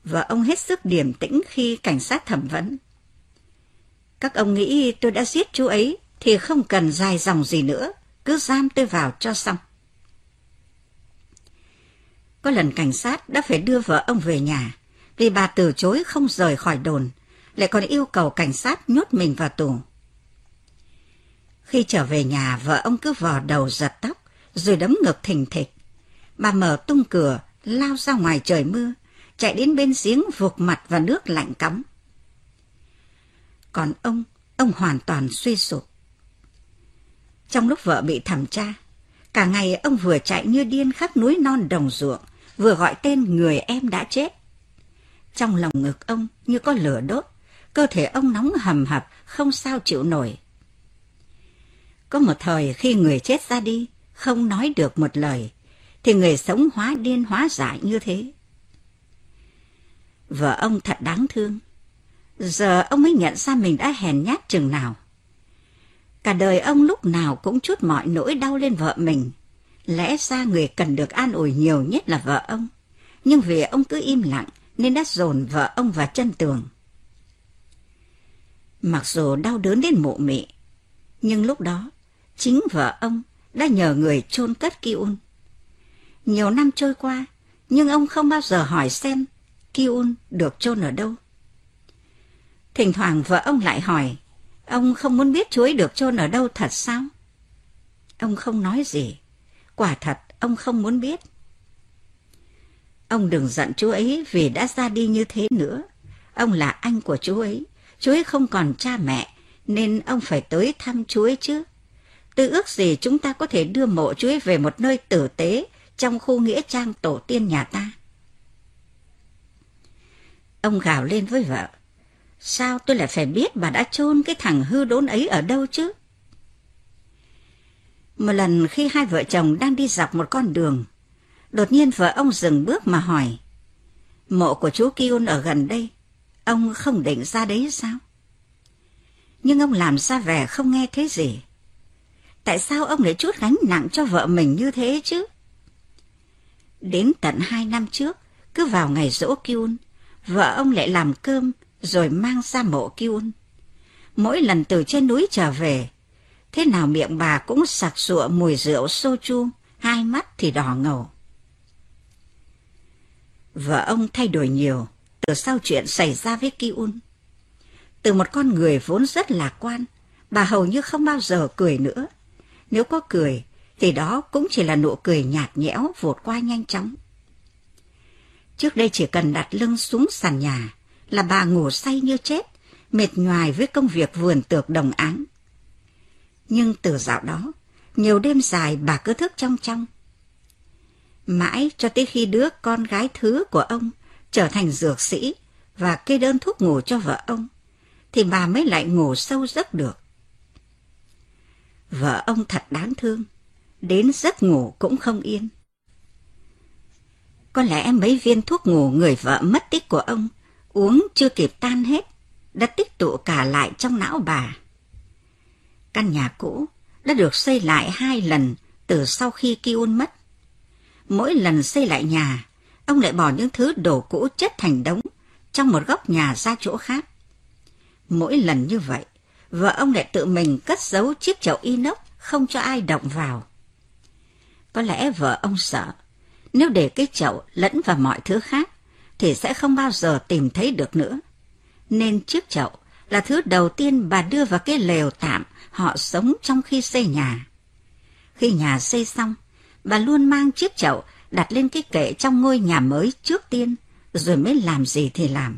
Vợ ông hết sức điềm tĩnh khi cảnh sát thẩm vấn. Các ông nghĩ tôi đã giết chú ấy thì không cần dài dòng gì nữa, cứ giam tôi vào cho xong. Có lần cảnh sát đã phải đưa vợ ông về nhà vì bà từ chối không rời khỏi đồn, lại còn yêu cầu cảnh sát nhốt mình vào tù. Khi trở về nhà, vợ ông cứ vò đầu giật tóc, rồi đấm ngực thình thịch. Bà mở tung cửa, lao ra ngoài trời mưa, chạy đến bên giếng vụt mặt vào nước lạnh cóng. Còn ông hoàn toàn suy sụp. Trong lúc vợ bị thẩm tra, cả ngày ông vừa chạy như điên khắp núi non đồng ruộng, vừa gọi tên người em đã chết. Trong lòng ngực ông như có lửa đốt, cơ thể ông nóng hầm hập, không sao chịu nổi. Có một thời khi người chết ra đi, không nói được một lời, thì người sống hóa điên hóa dại như thế. Vợ ông thật đáng thương. Giờ ông mới nhận ra mình đã hèn nhát chừng nào. Cả đời ông lúc nào cũng trút mọi nỗi đau lên vợ mình. Lẽ ra người cần được an ủi nhiều nhất là vợ ông. Nhưng vì ông cứ im lặng nên đã dồn vợ ông vào chân tường. Mặc dù đau đớn đến mụ mị, nhưng lúc đó chính vợ ông đã nhờ người chôn cất Ki-un. Nhiều năm trôi qua, nhưng ông không bao giờ hỏi xem Ki-un được chôn ở đâu. Thỉnh thoảng vợ ông lại hỏi, ông không muốn biết chú ấy được chôn ở đâu thật sao? Ông không nói gì. Quả thật, ông không muốn biết. Ông đừng giận chú ấy vì đã ra đi như thế nữa. Ông là anh của chú ấy không còn cha mẹ, nên ông phải tới thăm chú ấy chứ. Tôi ước gì chúng ta có thể đưa mộ chú ấy về một nơi tử tế trong khu nghĩa trang tổ tiên nhà ta. Ông gào lên với vợ, sao tôi lại phải biết bà đã chôn cái thằng hư đốn ấy ở đâu chứ? Một lần khi hai vợ chồng đang đi dọc một con đường, đột nhiên vợ ông dừng bước mà hỏi, mộ của chú Ki-un ở gần đây, ông không định ra đấy sao? Nhưng ông làm ra vẻ không nghe thấy gì. Tại sao ông lại trút gánh nặng cho vợ mình như thế chứ? Đến tận 2 năm trước, cứ vào ngày giỗ Ki-un, vợ ông lại làm cơm rồi mang ra mộ Ki-un. Mỗi lần từ trên núi trở về, thế nào miệng bà cũng sặc sụa mùi rượu soju, hai mắt thì đỏ ngầu. Vợ ông thay đổi nhiều từ sau chuyện xảy ra với Ki-un. Từ một con người vốn rất lạc quan, bà hầu như không bao giờ cười nữa. Nếu có cười, thì đó cũng chỉ là nụ cười nhạt nhẽo vụt qua nhanh chóng. Trước đây chỉ cần đặt lưng xuống sàn nhà là bà ngủ say như chết, mệt nhoài với công việc vườn tược đồng áng. Nhưng từ dạo đó, nhiều đêm dài bà cứ thức trong trong. Mãi cho tới khi đứa con gái thứ của ông trở thành dược sĩ và kê đơn thuốc ngủ cho vợ ông, thì bà mới lại ngủ sâu giấc được. Vợ ông thật đáng thương, đến giấc ngủ cũng không yên. Có lẽ mấy viên thuốc ngủ người vợ mất tích của ông uống chưa kịp tan hết, đã tích tụ cả lại trong não bà. Căn nhà cũ đã được xây lại 2 lần từ sau khi Ki-un mất. Mỗi lần xây lại nhà, ông lại bỏ những thứ đồ cũ chất thành đống trong một góc nhà ra chỗ khác. Mỗi lần như vậy, vợ ông lại tự mình cất giấu chiếc chậu inox không cho ai động vào. Có lẽ vợ ông sợ, nếu để cái chậu lẫn vào mọi thứ khác, thì sẽ không bao giờ tìm thấy được nữa. Nên chiếc chậu là thứ đầu tiên bà đưa vào cái lều tạm họ sống trong khi xây nhà. Khi nhà xây xong, bà luôn mang chiếc chậu đặt lên cái kệ trong ngôi nhà mới trước tiên, rồi mới làm gì thì làm.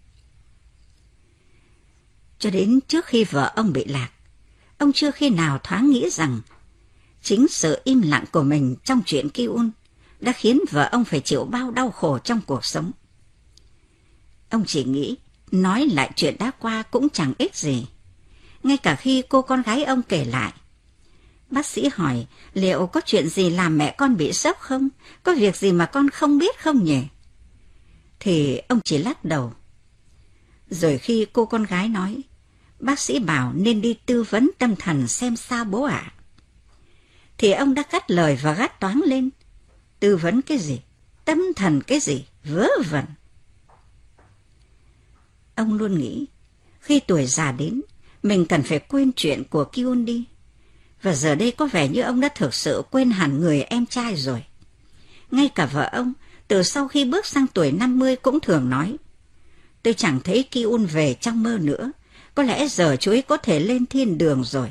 Cho đến trước khi vợ ông bị lạc, ông chưa khi nào thoáng nghĩ rằng chính sự im lặng của mình trong chuyện Ki-un đã khiến vợ ông phải chịu bao đau khổ trong cuộc sống. Ông chỉ nghĩ nói lại chuyện đã qua cũng chẳng ích gì. Ngay cả khi cô con gái ông kể lại, bác sĩ hỏi liệu có chuyện gì làm mẹ con bị sốc không? Có việc gì mà con không biết không nhỉ? Thì ông chỉ lắc đầu. Rồi khi cô con gái nói, bác sĩ bảo nên đi tư vấn tâm thần xem sao bố ạ, thì ông đã cắt lời và gắt toáng lên. Tư vấn cái gì? Tâm thần cái gì? Vớ vẩn. Ông luôn nghĩ, khi tuổi già đến, mình cần phải quên chuyện của Kyun đi. Và giờ đây có vẻ như ông đã thực sự quên hẳn người em trai rồi. Ngay cả vợ ông, từ sau khi bước sang tuổi 50 cũng thường nói, tôi chẳng thấy Kyun về trong mơ nữa, có lẽ giờ chú ấy có thể lên thiên đường rồi.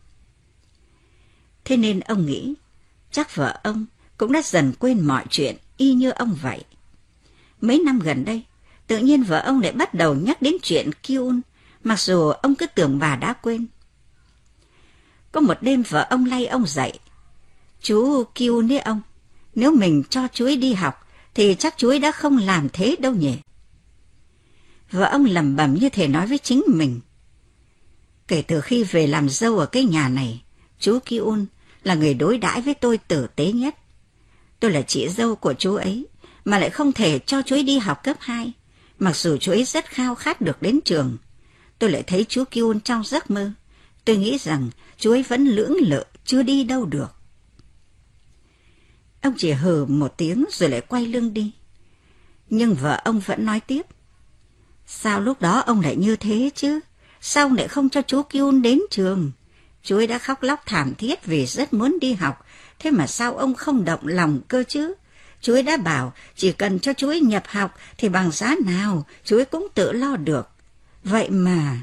Thế nên ông nghĩ, chắc vợ ông cũng đã dần quên mọi chuyện y như ông vậy. Mấy năm gần đây, tự nhiên vợ ông lại bắt đầu nhắc đến chuyện Kyun, mặc dù ông cứ tưởng bà đã quên. Có một đêm vợ ông lay ông dậy. Chú Kyun ấy ông, nếu mình cho chú ấy đi học, thì chắc chú ấy đã không làm thế đâu nhỉ. Vợ ông lẩm bẩm như thể nói với chính mình. Kể từ khi về làm dâu ở cái nhà này, chú Kyun là người đối đãi với tôi tử tế nhất. Tôi là chị dâu của chú ấy, mà lại không thể cho chú ấy đi học cấp 2, mặc dù chú ấy rất khao khát được đến trường. Tôi lại thấy chú Kyun trong giấc mơ. Tôi nghĩ rằng chú ấy vẫn lưỡng lự, chưa đi đâu được. Ông chỉ hừ một tiếng rồi lại quay lưng đi. Nhưng vợ ông vẫn nói tiếp. Sao lúc đó ông lại như thế chứ? Sao ông lại không cho chú Kyun đến trường? Chú ấy đã khóc lóc thảm thiết vì rất muốn đi học. Thế mà sao ông không động lòng cơ chứ? Chú ấy đã bảo chỉ cần cho chú ấy nhập học thì bằng giá nào chú ấy cũng tự lo được. Vậy mà...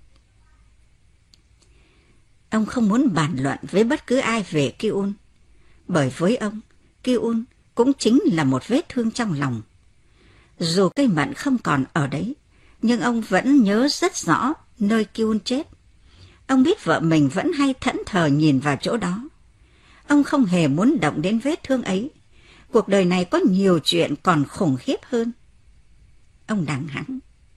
Ông không muốn bàn luận với bất cứ ai về Kyun. Bởi với ông, Kyun cũng chính là một vết thương trong lòng. Dù cây mận không còn ở đấy, nhưng ông vẫn nhớ rất rõ nơi Kyun chết. Ông biết vợ mình vẫn hay thẫn thờ nhìn vào chỗ đó. Ông không hề muốn động đến vết thương ấy. Cuộc đời này có nhiều chuyện còn khủng khiếp hơn. Ông đằng hẵng.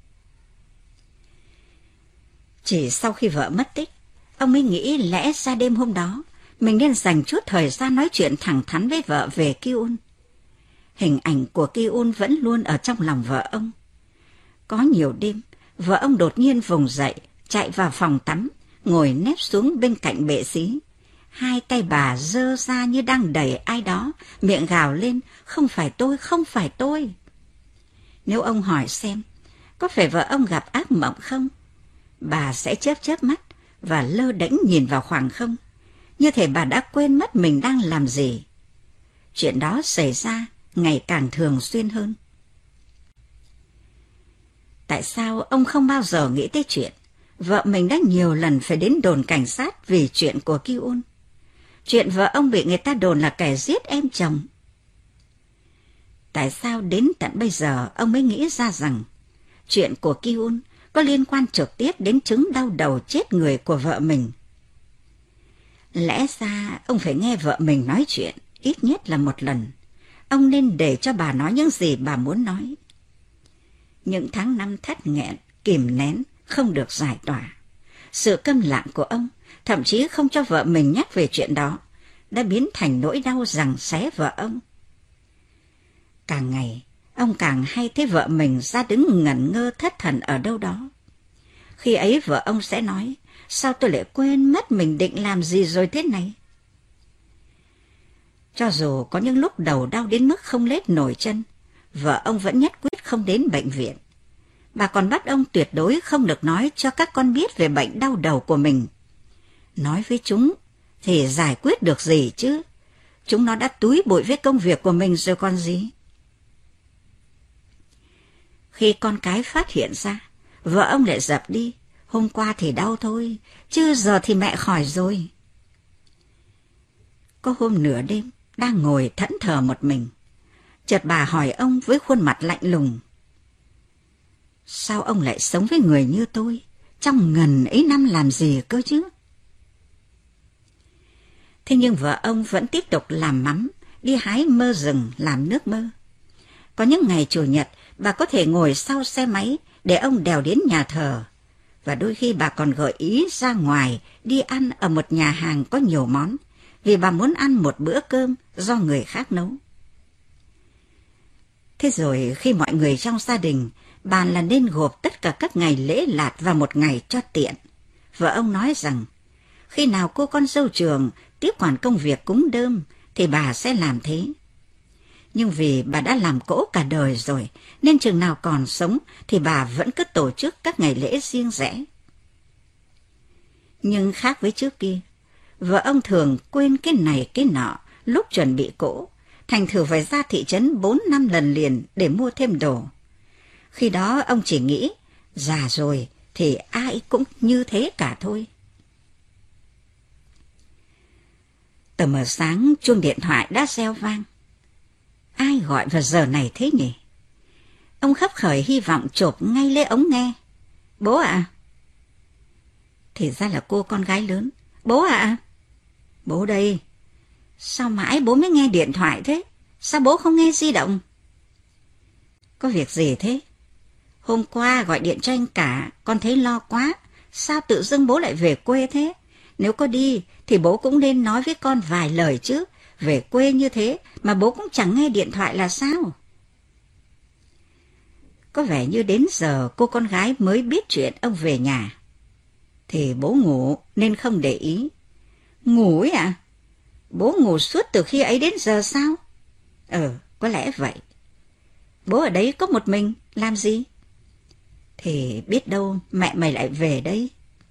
Chỉ sau khi vợ mất tích, ông mới nghĩ lẽ ra đêm hôm đó mình nên dành chút thời gian nói chuyện thẳng thắn với vợ về Kyun. Hình ảnh của Kyun vẫn luôn ở trong lòng vợ ông. Có nhiều đêm, vợ ông đột nhiên vùng dậy, chạy vào phòng tắm, ngồi nép xuống bên cạnh bệ xí. Hai tay bà giơ ra như đang đẩy ai đó, miệng gào lên, không phải tôi, không phải tôi. Nếu ông hỏi xem, có phải vợ ông gặp ác mộng không? Bà sẽ chớp chớp mắt và lơ đễnh nhìn vào khoảng không, như thể bà đã quên mất mình đang làm gì. Chuyện đó xảy ra ngày càng thường xuyên hơn. Tại sao ông không bao giờ nghĩ tới chuyện vợ mình đã nhiều lần phải đến đồn cảnh sát vì chuyện của Kyun? Chuyện vợ ông bị người ta đồn là kẻ giết em chồng. Tại sao đến tận bây giờ ông mới nghĩ ra rằng chuyện của Kyun có liên quan trực tiếp đến chứng đau đầu chết người của vợ mình? Lẽ ra ông phải nghe vợ mình nói chuyện ít nhất là một lần. Ông nên để cho bà nói những gì bà muốn nói. Những tháng năm thắt nghẹn, kìm nén, không được giải tỏa. Sự câm lặng của ông, thậm chí không cho vợ mình nhắc về chuyện đó, đã biến thành nỗi đau giằng xé vợ ông. Càng ngày, ông càng hay thấy vợ mình ra đứng ngẩn ngơ thất thần ở đâu đó. Khi ấy vợ ông sẽ nói, sao tôi lại quên mất mình định làm gì rồi thế này? Cho dù có những lúc đầu đau đến mức không lết nổi chân, vợ ông vẫn nhất quyết không đến bệnh viện. Bà còn bắt ông tuyệt đối không được nói cho các con biết về bệnh đau đầu của mình. Nói với chúng thì giải quyết được gì chứ? Chúng nó đã túi bụi với công việc của mình rồi còn gì? Khi con cái phát hiện ra, vợ ông lại dập đi. Hôm qua thì đau thôi, chứ giờ thì mẹ khỏi rồi. Có hôm nửa đêm, đang ngồi thẫn thờ một mình. Chợt bà hỏi ông với khuôn mặt lạnh lùng. Sao ông lại sống với người như tôi? Trong ngần ấy năm làm gì cơ chứ? Thế nhưng vợ ông vẫn tiếp tục làm mắm, đi hái mơ rừng làm nước mơ. Có những ngày Chủ nhật, bà có thể ngồi sau xe máy để ông đèo đến nhà thờ. Và đôi khi bà còn gợi ý ra ngoài đi ăn ở một nhà hàng có nhiều món, vì bà muốn ăn một bữa cơm do người khác nấu. Thế rồi khi mọi người trong gia đình bàn là nên gộp tất cả các ngày lễ lạt vào một ngày cho tiện, vợ ông nói rằng khi nào cô con dâu trường tiếp quản công việc cúng đơm thì bà sẽ làm thế. Nhưng vì bà đã làm cỗ cả đời rồi, nên chừng nào còn sống thì bà vẫn cứ tổ chức các ngày lễ riêng rẽ. Nhưng khác với trước kia, vợ ông thường quên cái này cái nọ lúc chuẩn bị cỗ, thành thử phải ra thị trấn 4-5 lần liền để mua thêm đồ. Khi đó ông chỉ nghĩ, già rồi thì ai cũng như thế cả thôi. Tờ mờ sáng chuông điện thoại đã reo vang. Ai gọi vào giờ này thế nhỉ? Ông khấp khởi hy vọng chộp ngay lấy ống nghe. Bố ạ? Thì ra là cô con gái lớn. Bố ạ? Bố đây. Sao mãi bố mới nghe điện thoại thế? Sao bố không nghe di động? Có việc gì thế? Hôm qua gọi điện cho anh cả, con thấy lo quá. Sao tự dưng bố lại về quê thế? Nếu có đi thì bố cũng nên nói với con vài lời chứ. Về quê như thế mà bố cũng chẳng nghe điện thoại là sao? Có vẻ như đến giờ cô con gái mới biết chuyện ông về nhà. Thì bố ngủ nên không để ý. Ngủ ấy à? Bố ngủ suốt từ khi ấy đến giờ sao? Có lẽ vậy. Bố ở đấy có một mình, làm gì? Thì biết đâu mẹ mày lại về đây.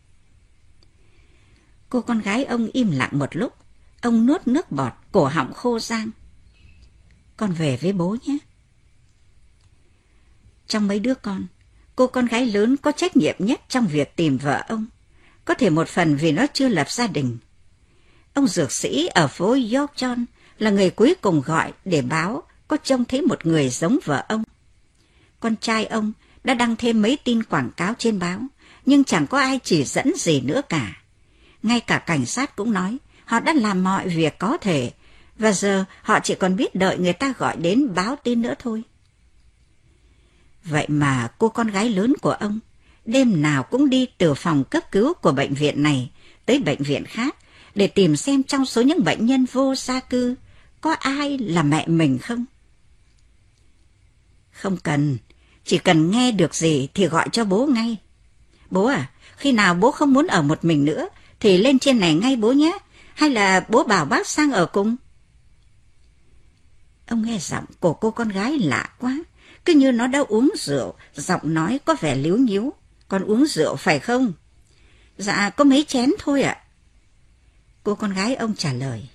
Cô con gái ông im lặng một lúc. Ông nuốt nước bọt, cổ họng khô rang. Con về với bố nhé. Trong mấy đứa con, cô con gái lớn có trách nhiệm nhất trong việc tìm vợ ông. Có thể một phần vì nó chưa lập gia đình. Ông dược sĩ ở phố Yorktown là người cuối cùng gọi để báo có trông thấy một người giống vợ ông. Con trai ông đã đăng thêm mấy tin quảng cáo trên báo, nhưng chẳng có ai chỉ dẫn gì nữa cả. Ngay cả cảnh sát cũng nói họ đã làm mọi việc có thể, và giờ họ chỉ còn biết đợi người ta gọi đến báo tin nữa thôi. Vậy mà cô con gái lớn của ông đêm nào cũng đi từ phòng cấp cứu của bệnh viện này tới bệnh viện khác để tìm xem trong số những bệnh nhân vô gia cư có ai là mẹ mình không. Không cần, chỉ cần nghe được gì thì gọi cho bố ngay. Bố à, khi nào bố không muốn ở một mình nữa thì lên trên này ngay bố nhé, hay là bố bảo bác sang ở cùng. Ông nghe giọng của cô con gái lạ quá, cứ như nó đã uống rượu, giọng nói có vẻ líu nhíu. Con uống rượu phải không? Dạ, có mấy chén thôi ạ. Cô con gái ông trả lời.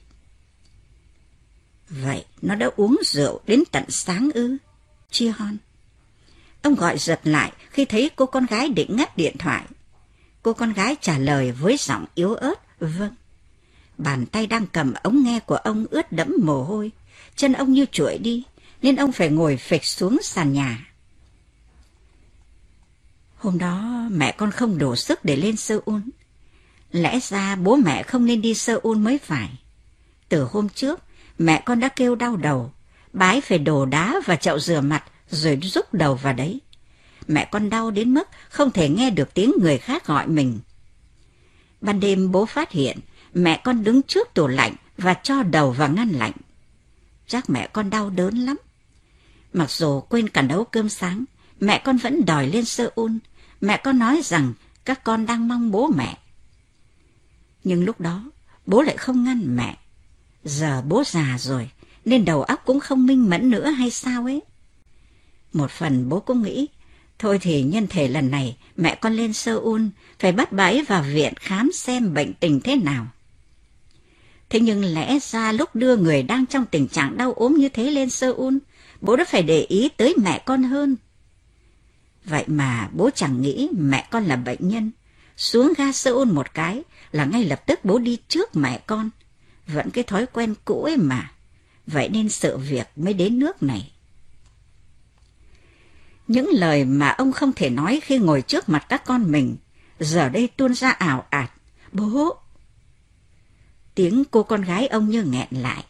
Vậy nó đã uống rượu đến tận sáng ư? Chia hon. Ông gọi giật lại khi thấy cô con gái định ngắt điện thoại. Cô con gái trả lời với giọng yếu ớt, vâng. Bàn tay đang cầm ống nghe của ông ướt đẫm mồ hôi, chân ông như trụi đi, nên ông phải ngồi phịch xuống sàn nhà. Hôm đó mẹ con không đủ sức để lên Seoul. Lẽ ra bố mẹ không nên đi Seoul mới phải. Từ hôm trước, mẹ con đã kêu đau đầu, bái phải đổ đá và chậu rửa mặt rồi rúc đầu vào đấy. Mẹ con đau đến mức không thể nghe được tiếng người khác gọi mình. Ban đêm bố phát hiện mẹ con đứng trước tủ lạnh và cho đầu vào ngăn lạnh. Chắc mẹ con đau đớn lắm. Mặc dù quên cả nấu cơm sáng, mẹ con vẫn đòi lên Seoul. Mẹ con nói rằng các con đang mong bố mẹ. Nhưng lúc đó, bố lại không ngăn mẹ. Giờ bố già rồi, nên đầu óc cũng không minh mẫn nữa hay sao ấy. Một phần bố cũng nghĩ, thôi thì nhân thể lần này mẹ con lên Seoul phải bắt bà ấy vào viện khám xem bệnh tình thế nào. Thế nhưng lẽ ra lúc đưa người đang trong tình trạng đau ốm như thế lên Seoul, bố đã phải để ý tới mẹ con hơn. Vậy mà bố chẳng nghĩ mẹ con là bệnh nhân. Xuống ga Seoul một cái là ngay lập tức bố đi trước mẹ con. Vẫn cái thói quen cũ ấy mà. Vậy nên sự việc mới đến nước này. Những lời mà ông không thể nói khi ngồi trước mặt các con mình, giờ đây tuôn ra ào ạt. Bố! Tiếng cô con gái ông như nghẹn lại.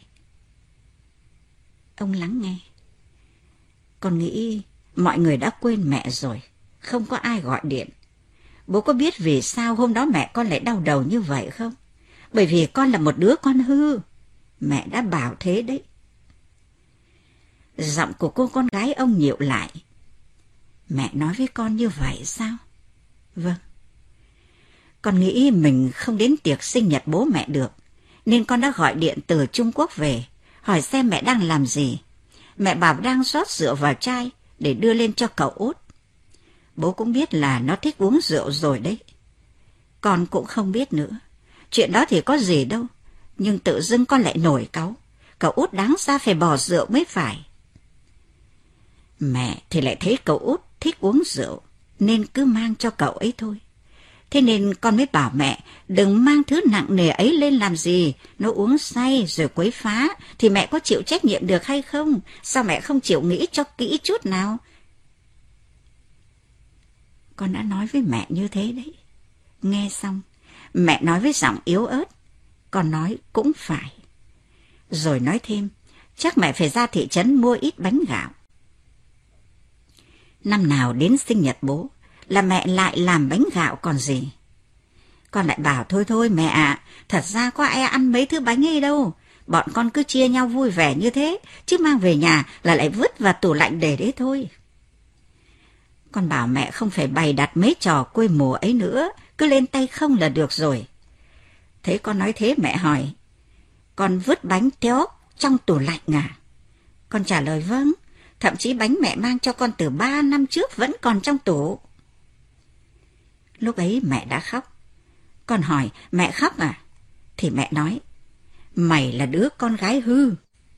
Ông lắng nghe. Con nghĩ mọi người đã quên mẹ rồi, không có ai gọi điện. Bố có biết vì sao hôm đó mẹ con lại đau đầu như vậy không? Bởi vì con là một đứa con hư. Mẹ đã bảo thế đấy. Giọng của cô con gái ông nhịu lại. Mẹ nói với con như vậy sao? Vâng. Con nghĩ mình không đến tiệc sinh nhật bố mẹ được, nên con đã gọi điện từ Trung Quốc về, hỏi xem mẹ đang làm gì. mẹ bảo đang rót rượu vào chai để đưa lên cho cậu út. Bố cũng biết là nó thích uống rượu rồi đấy. Con cũng không biết nữa. Chuyện đó thì có gì đâu. Nhưng tự dưng con lại nổi cáu. Cậu út đáng ra phải bỏ rượu mới phải. Mẹ thì lại thấy cậu út thích uống rượu, nên cứ mang cho cậu ấy thôi. Thế nên con mới bảo mẹ đừng mang thứ nặng nề ấy lên làm gì. Nó uống say rồi quấy phá thì mẹ có chịu trách nhiệm được hay không? Sao mẹ không chịu nghĩ cho kỹ chút nào? Con đã nói với mẹ như thế đấy. Nghe xong, mẹ nói với giọng yếu ớt. Con nói cũng phải. Rồi nói thêm, chắc mẹ phải ra thị trấn mua ít bánh gạo. Năm nào đến sinh nhật bố là mẹ lại làm bánh gạo còn gì. Con lại bảo thôi mẹ ạ, thật ra có ai ăn mấy thứ bánh ấy đâu. Bọn con cứ chia nhau vui vẻ như thế, chứ mang về nhà là lại vứt vào tủ lạnh để đấy thôi. Con bảo mẹ không phải bày đặt mấy trò quê mùa ấy nữa, cứ lên tay không là được rồi. Thấy con nói thế mẹ hỏi, con vứt bánh téo trong tủ lạnh à? Con trả lời vâng, thậm chí bánh mẹ mang cho con từ 3 năm trước vẫn còn trong tủ. Lúc ấy mẹ đã khóc. Con hỏi, mẹ khóc à? Thì mẹ nói, mày là đứa con gái hư.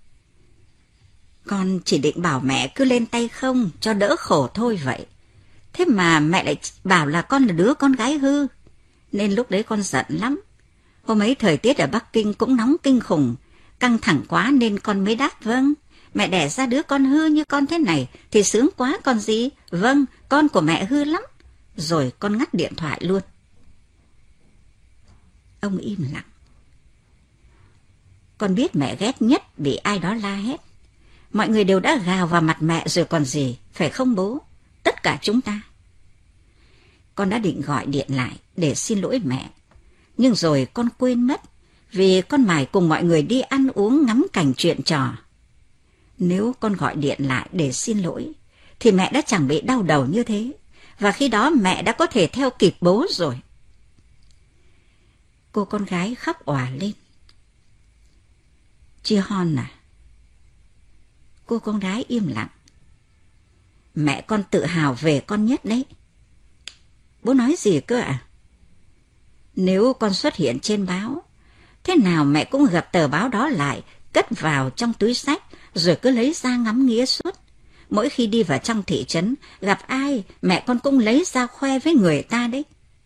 Con chỉ định bảo mẹ cứ lên tay không cho đỡ khổ thôi vậy. Thế mà mẹ lại bảo là con là đứa con gái hư. Nên lúc đấy con giận lắm. Hôm ấy thời tiết ở Bắc Kinh cũng nóng kinh khủng, căng thẳng quá nên con mới đáp vâng. Mẹ đẻ ra đứa con hư như con thế này thì sướng quá còn gì. Vâng, con của mẹ hư lắm. Rồi con ngắt điện thoại luôn. Ông im lặng. Con biết mẹ ghét nhất bị ai đó la hét. Mọi người đều đã gào vào mặt mẹ rồi còn gì, phải không bố? Tất cả chúng ta. Con đã định gọi điện lại để xin lỗi mẹ. Nhưng rồi con quên mất, vì con mải cùng mọi người đi ăn uống ngắm cảnh chuyện trò. Nếu con gọi điện lại để xin lỗi, thì mẹ đã chẳng bị đau đầu như thế. Và khi đó mẹ đã có thể theo kịp bố rồi. Cô con gái khóc òa lên. Chị Hon à? Cô con gái im lặng. Mẹ con tự hào về con nhất đấy. Bố nói gì cơ ạ? Nếu con xuất hiện trên báo, thế nào mẹ cũng gập tờ báo đó lại, cất vào trong túi xách, rồi cứ lấy ra ngắm nghía suốt. Mỗi khi đi vào trong thị trấn, gặp ai, mẹ con cũng lấy ra khoe với người ta đấy.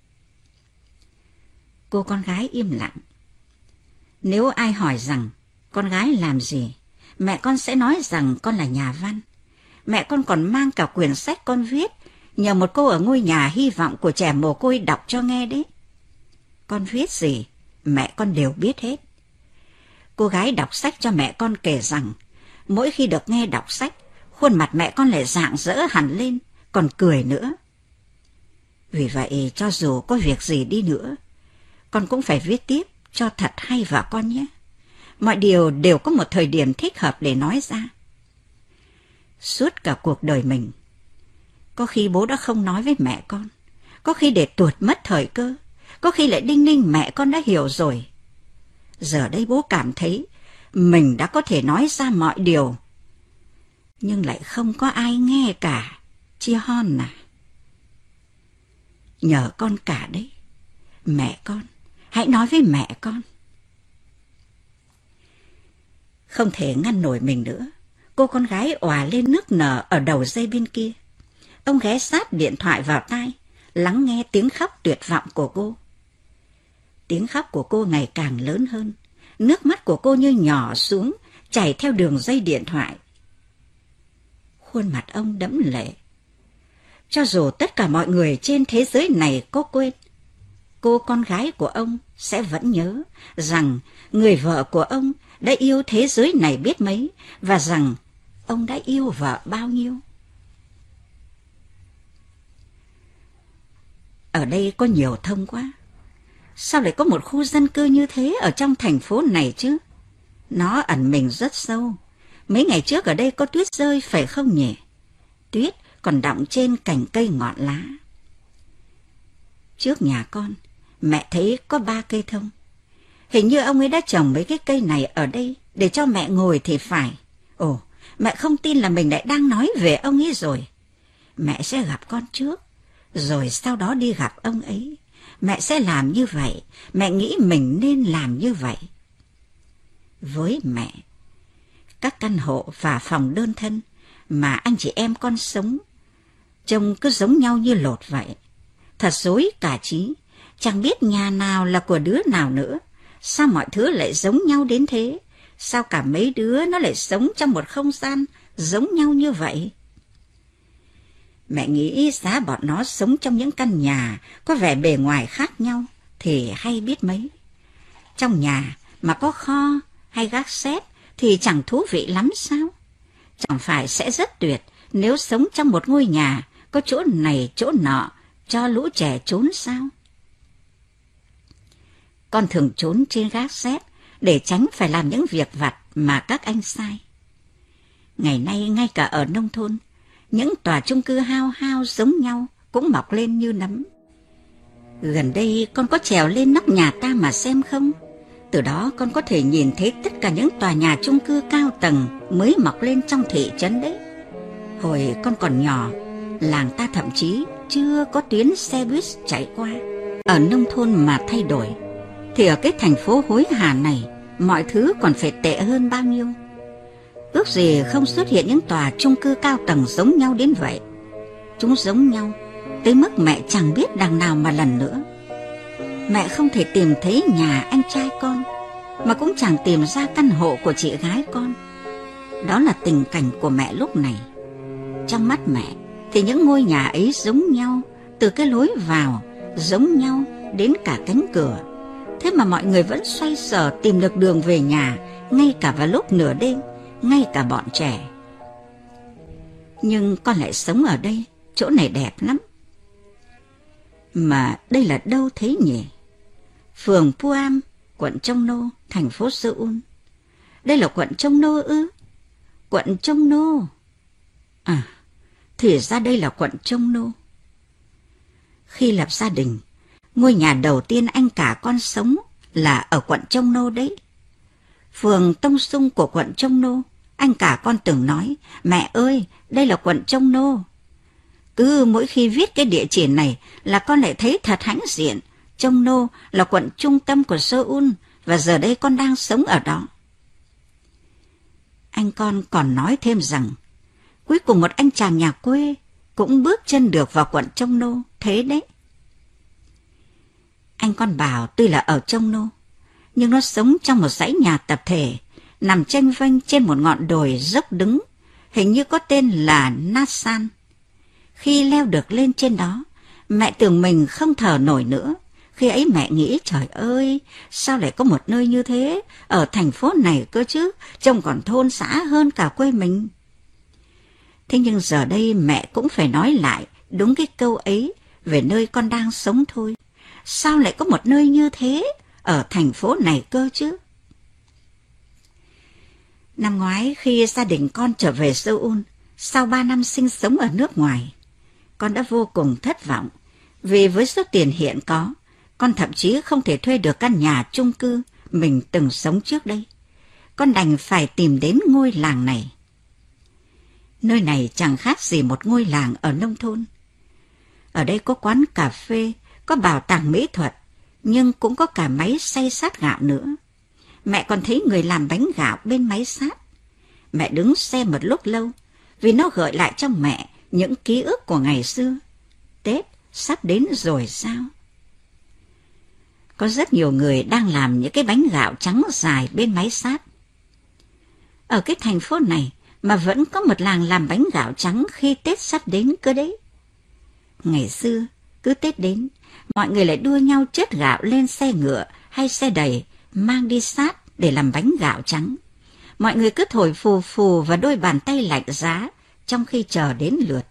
Cô con gái im lặng. Nếu ai hỏi rằng con gái làm gì, mẹ con sẽ nói rằng con là nhà văn. Mẹ con còn mang cả quyển sách con viết, nhờ một cô ở ngôi nhà hy vọng của trẻ mồ côi đọc cho nghe đấy. Con viết gì, mẹ con đều biết hết. Cô gái đọc sách cho mẹ con kể rằng, mỗi khi được nghe đọc sách, khuôn mặt mẹ con lại rạng rỡ hẳn lên, còn cười nữa. Vì vậy, cho dù có việc gì đi nữa, con cũng phải viết tiếp cho thật hay vào con nhé. Mọi điều đều có một thời điểm thích hợp để nói ra. Suốt cả cuộc đời mình, có khi bố đã không nói với mẹ con, có khi để tuột mất thời cơ, có khi lại đinh ninh mẹ con đã hiểu rồi. Giờ đây bố cảm thấy mình đã có thể nói ra mọi điều, nhưng lại không có ai nghe cả, chị Hon à. Nhờ con cả đấy. Mẹ con, hãy nói với mẹ con. Không thể ngăn nổi mình nữa, cô con gái òa lên nức nở ở đầu dây bên kia. Ông ghé sát điện thoại vào tai, lắng nghe tiếng khóc tuyệt vọng của cô. Tiếng khóc của cô ngày càng lớn hơn, nước mắt của cô như nhỏ xuống, chảy theo đường dây điện thoại. Khuôn mặt ông đẫm lệ. Cho dù tất cả mọi người trên thế giới này có quên, cô con gái của ông sẽ vẫn nhớ rằng người vợ của ông đã yêu thế giới này biết mấy, và rằng ông đã yêu vợ bao nhiêu. Ở đây có nhiều thông quá. Sao lại có một khu dân cư như thế ở trong thành phố này chứ? Nó ẩn mình rất sâu. Mấy ngày trước ở đây có tuyết rơi phải không nhỉ? Tuyết còn đọng trên cành cây ngọn lá. Trước nhà con, mẹ thấy có 3 cây thông. Hình như ông ấy đã trồng mấy cái cây này ở đây để cho mẹ ngồi thì phải. Ồ, mẹ không tin là mình lại đang nói về ông ấy rồi. Mẹ sẽ gặp con trước, rồi sau đó đi gặp ông ấy. Mẹ sẽ làm như vậy, mẹ nghĩ mình nên làm như vậy. Với mẹ, các căn hộ và phòng đơn thân mà anh chị em con sống trông cứ giống nhau như lột vậy. Thật rối cả trí, chẳng biết nhà nào là của đứa nào nữa. Sao mọi thứ lại giống nhau đến thế? Sao cả mấy đứa nó lại sống trong một không gian giống nhau như vậy? Mẹ nghĩ giá bọn nó sống trong những căn nhà có vẻ bề ngoài khác nhau thì hay biết mấy. Trong nhà mà có kho hay gác xếp thì chẳng thú vị lắm sao? Chẳng phải sẽ rất tuyệt nếu sống trong một ngôi nhà có chỗ này chỗ nọ cho lũ trẻ trốn sao? Con thường trốn trên gác xếp để tránh phải làm những việc vặt mà các anh sai. Ngày nay ngay cả ở nông thôn, những tòa chung cư hao hao giống nhau cũng mọc lên như nấm. Gần đây con có trèo lên nóc nhà ta mà xem không? Từ đó con có thể nhìn thấy tất cả những tòa nhà chung cư cao tầng mới mọc lên trong thị trấn đấy. Hồi con còn nhỏ, làng ta thậm chí chưa có tuyến xe buýt chạy qua. Ở nông thôn mà thay đổi, thì ở cái thành phố hối hả này, mọi thứ còn phải tệ hơn bao nhiêu. Ước gì không xuất hiện những tòa chung cư cao tầng giống nhau đến vậy. Chúng giống nhau tới mức mẹ chẳng biết đằng nào mà lần nữa. Mẹ không thể tìm thấy nhà anh trai con, mà cũng chẳng tìm ra căn hộ của chị gái con. Đó là tình cảnh của mẹ lúc này. Trong mắt mẹ thì những ngôi nhà ấy giống nhau, từ cái lối vào giống nhau đến cả cánh cửa. Thế mà mọi người vẫn xoay sở tìm được đường về nhà, ngay cả vào lúc nửa đêm, ngay cả bọn trẻ. Nhưng con lại sống ở đây, chỗ này đẹp lắm. Mà đây là đâu thế nhỉ? Phường Puam, quận Chong Nô, thành phố Seoul. Đây là quận Chong Nô ư? Quận Chong Nô. À, thì ra đây là quận Chong Nô. Khi lập gia đình, ngôi nhà đầu tiên anh cả con sống là ở quận Chong Nô đấy. Phường Tông Sung của quận Chong Nô, anh cả con từng nói, mẹ ơi, đây là quận Chong Nô. Cứ mỗi khi viết cái địa chỉ này là con lại thấy thật hãnh diện. Chong Nô là quận trung tâm của Seoul và giờ đây con đang sống ở đó. Anh con còn nói thêm rằng, cuối cùng một anh chàng nhà quê cũng bước chân được vào quận Chong Nô, thế đấy. Anh con bảo tuy là ở Chong Nô, nhưng nó sống trong một dãy nhà tập thể, nằm chênh vênh trên một ngọn đồi dốc đứng, hình như có tên là Nasan. Khi leo được lên trên đó, mẹ tưởng mình không thở nổi nữa. Khi ấy mẹ nghĩ, trời ơi, sao lại có một nơi như thế ở thành phố này cơ chứ, trông còn thôn xã hơn cả quê mình. Thế nhưng giờ đây mẹ cũng phải nói lại đúng cái câu ấy về nơi con đang sống thôi. Sao lại có một nơi như thế ở thành phố này cơ chứ? Năm ngoái khi gia đình con trở về Seoul, sau 3 năm sinh sống ở nước ngoài, con đã vô cùng thất vọng vì với số tiền hiện có, con thậm chí không thể thuê được căn nhà chung cư mình từng sống trước đây. Con đành phải tìm đến ngôi làng này. Nơi này chẳng khác gì một ngôi làng ở nông thôn. Ở đây có quán cà phê, có bảo tàng mỹ thuật, nhưng cũng có cả máy xay sát gạo nữa. Mẹ còn thấy người làm bánh gạo bên máy sát. Mẹ đứng xem một lúc lâu, vì nó gợi lại cho mẹ những ký ức của ngày xưa. Tết sắp đến rồi sao? Có rất nhiều người đang làm những cái bánh gạo trắng dài bên máy sát. Ở cái thành phố này mà vẫn có một làng làm bánh gạo trắng khi Tết sắp đến cơ đấy. Ngày xưa, cứ Tết đến, mọi người lại đua nhau chất gạo lên xe ngựa hay xe đẩy, mang đi sát để làm bánh gạo trắng. Mọi người cứ thổi phù phù vào đôi bàn tay lạnh giá trong khi chờ đến lượt.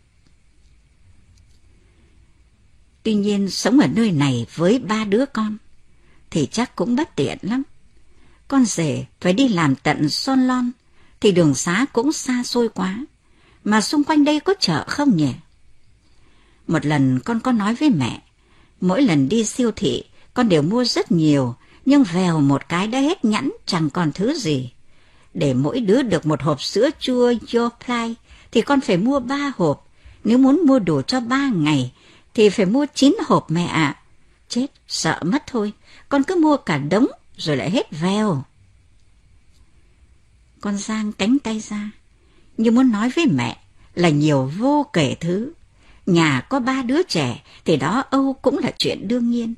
Tuy nhiên, sống ở nơi này với 3 đứa con thì chắc cũng bất tiện lắm. Con rể phải đi làm tận Son Lon thì đường xá cũng xa xôi quá. Mà xung quanh đây có chợ không nhỉ? Một lần con có nói với mẹ, mỗi lần đi siêu thị con đều mua rất nhiều, nhưng vèo một cái đã hết nhẵn chẳng còn thứ gì. Để mỗi đứa được một hộp sữa chua Yoplait thì con phải mua 3 hộp. Nếu muốn mua đủ cho 3 ngày thì phải mua 9 hộp mẹ ạ. Chết, sợ mất thôi. Con cứ mua cả đống rồi lại hết vèo. Con giang cánh tay ra, như muốn nói với mẹ là nhiều vô kể thứ. Nhà có 3 đứa trẻ thì đó âu cũng là chuyện đương nhiên.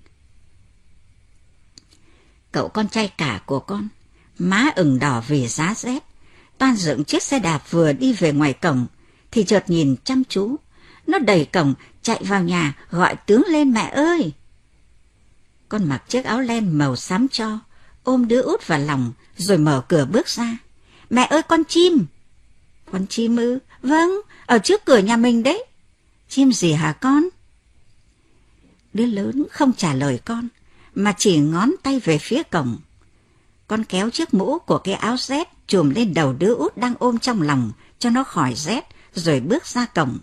Cậu con trai cả của con, má ửng đỏ vì giá rét, toan dựng chiếc xe đạp vừa đi về ngoài cổng thì chợt nhìn chăm chú. Nó đẩy cổng chạy vào nhà gọi tướng lên mẹ ơi. Con mặc chiếc áo len màu xám tro, ôm đứa út vào lòng rồi mở cửa bước ra. Mẹ ơi con chim. Con chim ư? Vâng, ở trước cửa nhà mình đấy. Chim gì hả con? Đứa lớn không trả lời con, mà chỉ ngón tay về phía cổng. Con kéo chiếc mũ của cái áo rét chùm lên đầu đứa út đang ôm trong lòng cho nó khỏi rét, rồi bước ra cổng.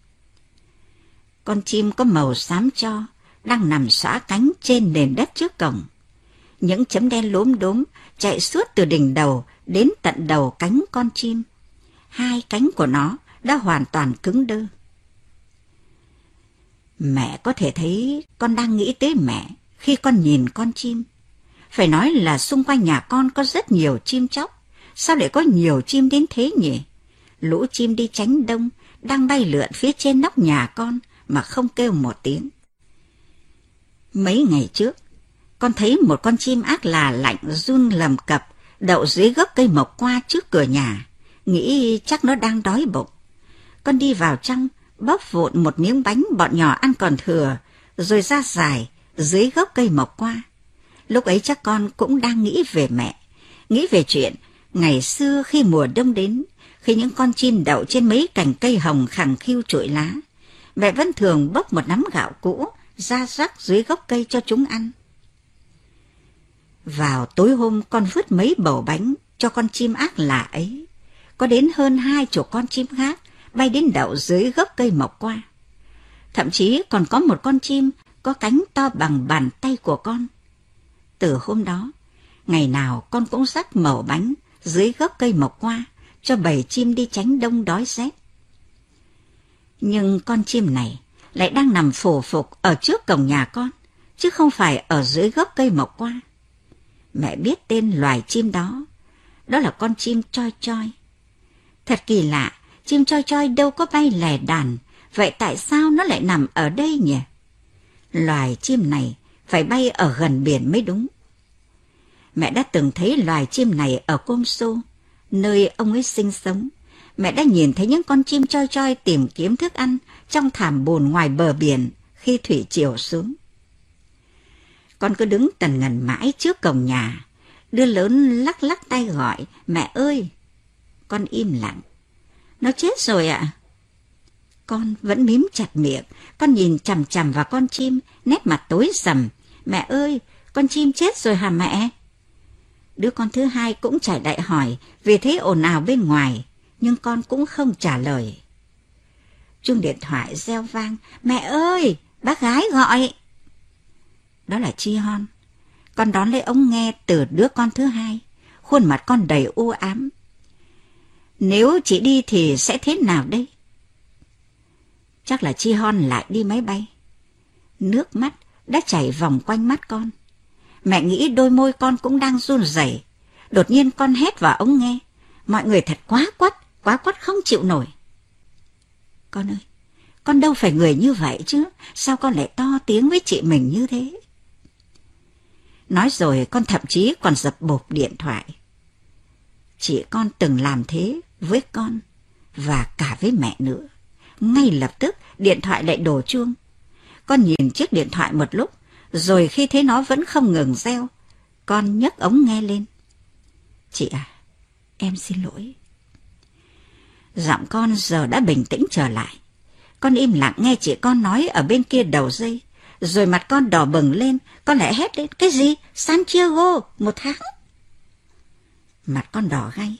Con chim có màu xám tro đang nằm xõa cánh trên nền đất trước cổng. Những chấm đen lốm đốm chạy suốt từ đỉnh đầu đến tận đầu cánh con chim. 2 cánh của nó đã hoàn toàn cứng đơ. Mẹ có thể thấy con đang nghĩ tới mẹ khi con nhìn con chim. Phải nói là xung quanh nhà con có rất nhiều chim chóc. Sao lại có nhiều chim đến thế nhỉ? Lũ chim đi tránh đông đang bay lượn phía trên nóc nhà con mà không kêu một tiếng. Mấy ngày trước, con thấy một con chim ác là lạnh run lầm cập đậu dưới gốc cây mộc qua trước cửa nhà, nghĩ chắc nó đang đói bụng. Con đi vào trong, bóp vụn một miếng bánh bọn nhỏ ăn còn thừa, rồi ra dài dưới gốc cây mộc qua. Lúc ấy chắc con cũng đang nghĩ về mẹ, nghĩ về chuyện ngày xưa khi mùa đông đến, khi những con chim đậu trên mấy cành cây hồng khẳng khiu trụi lá, mẹ vẫn thường bốc một nắm gạo cũ ra rắc dưới gốc cây cho chúng ăn. Vào tối hôm con vứt mấy bầu bánh cho con chim ác lạ ấy, có đến hơn 20 con chim khác bay đến đậu dưới gốc cây mộc qua. Thậm chí còn có một con chim có cánh to bằng bàn tay của con. Từ hôm đó, ngày nào con cũng rắc mẩu bánh dưới gốc cây mộc qua cho bầy chim đi tránh đông đói rét. Nhưng con chim này lại đang nằm phù phục ở trước cổng nhà con, chứ không phải ở dưới gốc cây mộc qua. Mẹ biết tên loài chim đó, đó là con chim choi choi. Thật kỳ lạ, chim choi choi đâu có bay lẻ đàn, vậy tại sao nó lại nằm ở đây nhỉ? Loài chim này phải bay ở gần biển mới đúng. Mẹ đã từng thấy loài chim này ở Côm Xô, nơi ông ấy sinh sống. Mẹ đã nhìn thấy những con chim choi choi tìm kiếm thức ăn trong thảm bùn ngoài bờ biển khi thủy triều xuống. Con cứ đứng tần ngần mãi trước cổng nhà, đứa lớn lắc lắc tay gọi, mẹ ơi! Con im lặng. Nó chết rồi ạ. Con vẫn mím chặt miệng, con nhìn chằm chằm vào con chim, nét mặt tối sầm. Mẹ ơi! Con chim chết rồi hả mẹ? Đứa con thứ hai cũng chạy lại hỏi vì thấy ồn ào bên ngoài, nhưng con cũng không trả lời. Chuông điện thoại reo vang. Mẹ ơi! Bác gái gọi. Đó là Chi Hon. Con đón lấy ống nghe từ đứa con thứ hai, khuôn mặt con đầy u ám. Nếu chị đi thì sẽ thế nào đây? Chắc là Chi Hon lại đi máy bay. Nước mắt đã chảy vòng quanh mắt con. Mẹ nghĩ đôi môi con cũng đang run rẩy. Đột nhiên con hét vào ống nghe. Mọi người thật quá quắt không chịu nổi. Con ơi, con đâu phải người như vậy chứ, sao con lại to tiếng với chị mình như thế? Nói rồi con thậm chí còn dập bộp điện thoại. Chị con từng làm thế với con và cả với mẹ nữa. Ngay lập tức điện thoại lại đổ chuông. Con nhìn chiếc điện thoại một lúc, rồi khi thấy nó vẫn không ngừng reo, con nhấc ống nghe lên. Chị à, em xin lỗi. Giọng con giờ đã bình tĩnh trở lại. Con im lặng nghe chị con nói ở bên kia đầu dây. Rồi mặt con đỏ bừng lên, con lại hét lên. Cái gì? Santiago, 1 tháng. Mặt con đỏ gay.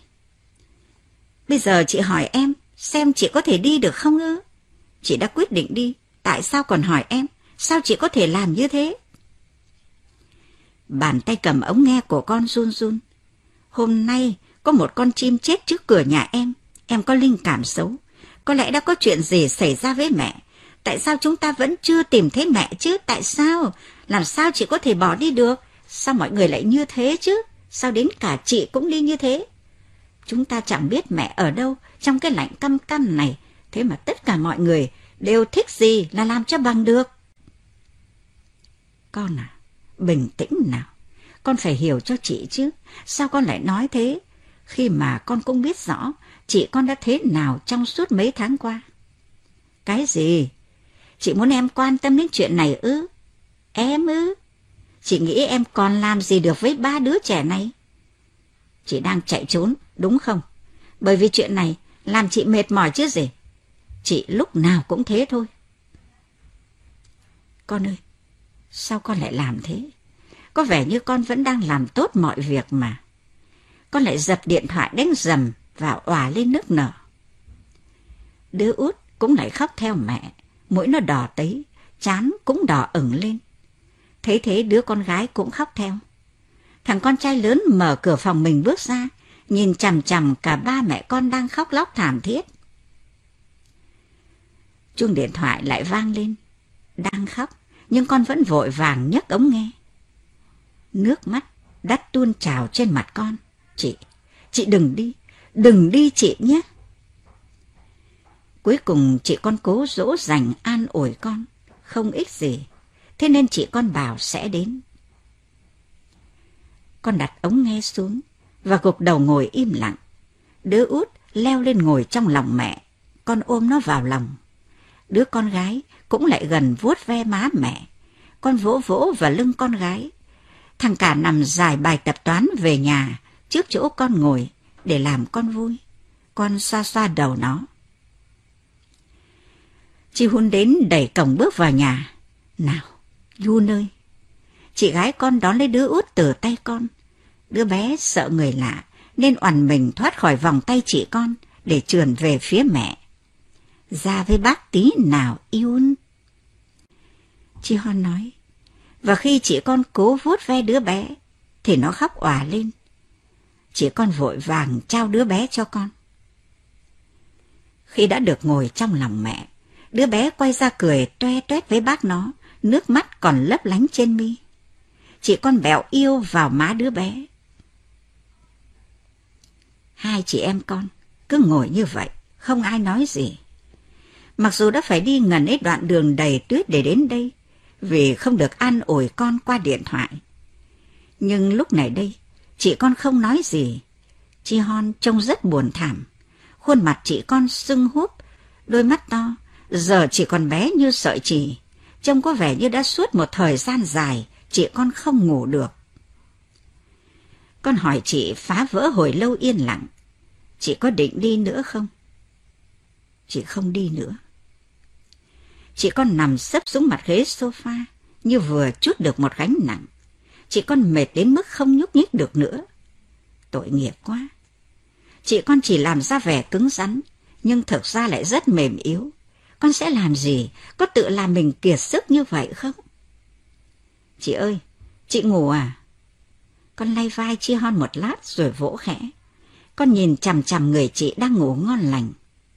Bây giờ chị hỏi em, xem chị có thể đi được không ư? Chị đã quyết định đi, tại sao còn hỏi em? Sao chị có thể làm như thế? Bàn tay cầm ống nghe của con run run. Hôm nay có một con chim chết trước cửa nhà em có linh cảm xấu. Có lẽ đã có chuyện gì xảy ra với mẹ. Tại sao chúng ta vẫn chưa tìm thấy mẹ chứ? Tại sao? Làm sao chị có thể bỏ đi được? Sao mọi người lại như thế chứ? Sao đến cả chị cũng đi như thế? Chúng ta chẳng biết mẹ ở đâu trong cái lạnh căm căm này. Thế mà tất cả mọi người đều thích gì là làm cho bằng được. Con à, bình tĩnh nào. Con phải hiểu cho chị chứ. Sao con lại nói thế? Khi mà con cũng biết rõ chị con đã thế nào trong suốt mấy tháng qua. Cái gì? Chị muốn em quan tâm đến chuyện này ư? Em ư? Chị nghĩ em còn làm gì được với 3 đứa trẻ này? Chị đang chạy trốn, đúng không? Bởi vì chuyện này làm chị mệt mỏi chứ gì. Chị lúc nào cũng thế thôi. Con ơi, sao con lại làm thế? Có vẻ như con vẫn đang làm tốt mọi việc mà. Con lại giật điện thoại đánh rầm và òa lên nức nở. Đứa út cũng lại khóc theo mẹ, mũi nó đỏ tấy, trán cũng đỏ ửng lên. Thấy thế đứa con gái cũng khóc theo. Thằng con trai lớn mở cửa phòng mình bước ra, nhìn chằm chằm cả ba mẹ con đang khóc lóc thảm thiết. Chuông điện thoại lại vang lên. Đang khóc, nhưng con vẫn vội vàng nhấc ống nghe. Nước mắt đã tuôn trào trên mặt con. Chị đừng đi chị nhé. Cuối cùng chị con cố dỗ dành an ủi con, không ích gì. Thế nên chị con bảo sẽ đến. Con đặt ống nghe xuống và gục đầu ngồi im lặng. Đứa út leo lên ngồi trong lòng mẹ, con ôm nó vào lòng. Đứa con gái cũng lại gần vuốt ve má mẹ, con vỗ vỗ vào lưng con gái. Thằng cả nằm giải bài tập toán về nhà trước chỗ con ngồi để làm con vui. Con xoa xoa đầu nó. Chị Hun đến đẩy cổng bước vào nhà. Nào, Yun ơi. Chị gái con đón lấy đứa út từ tay con. Đứa bé sợ người lạ nên oằn mình thoát khỏi vòng tay chị con để trườn về phía mẹ. Ra với bác tí nào, Yun. Chị Hon nói. Và khi chị con cố vuốt ve đứa bé thì nó khóc òa lên. Chị con vội vàng trao đứa bé cho con. Khi đã được ngồi trong lòng mẹ, đứa bé quay ra cười toe toét với bác nó, nước mắt còn lấp lánh trên mi. Chị con bẹo yêu vào má đứa bé. Hai chị em con cứ ngồi như vậy, không ai nói gì. Mặc dù đã phải đi ngần ấy đoạn đường đầy tuyết để đến đây, vì không được an ủi con qua điện thoại. Nhưng lúc này đây, chị con không nói gì. Chị Hon trông rất buồn thảm. Khuôn mặt chị con sưng húp, đôi mắt to, giờ chỉ còn bé như sợi chỉ. Trông có vẻ như đã suốt một thời gian dài, chị con không ngủ được. Con hỏi chị phá vỡ hồi lâu yên lặng. Chị có định đi nữa không? Chị không đi nữa. Chị con nằm sấp xuống mặt ghế sofa, như vừa trút được một gánh nặng. Chị con mệt đến mức không nhúc nhích được nữa. Tội nghiệp quá. Chị con chỉ làm ra vẻ cứng rắn, nhưng thực ra lại rất mềm yếu. Con sẽ làm gì? Có tự làm mình kiệt sức như vậy không? Chị ơi, chị ngủ à? Con lay vai Chi Hon một lát rồi vỗ khẽ. Con nhìn chằm chằm người chị đang ngủ ngon lành.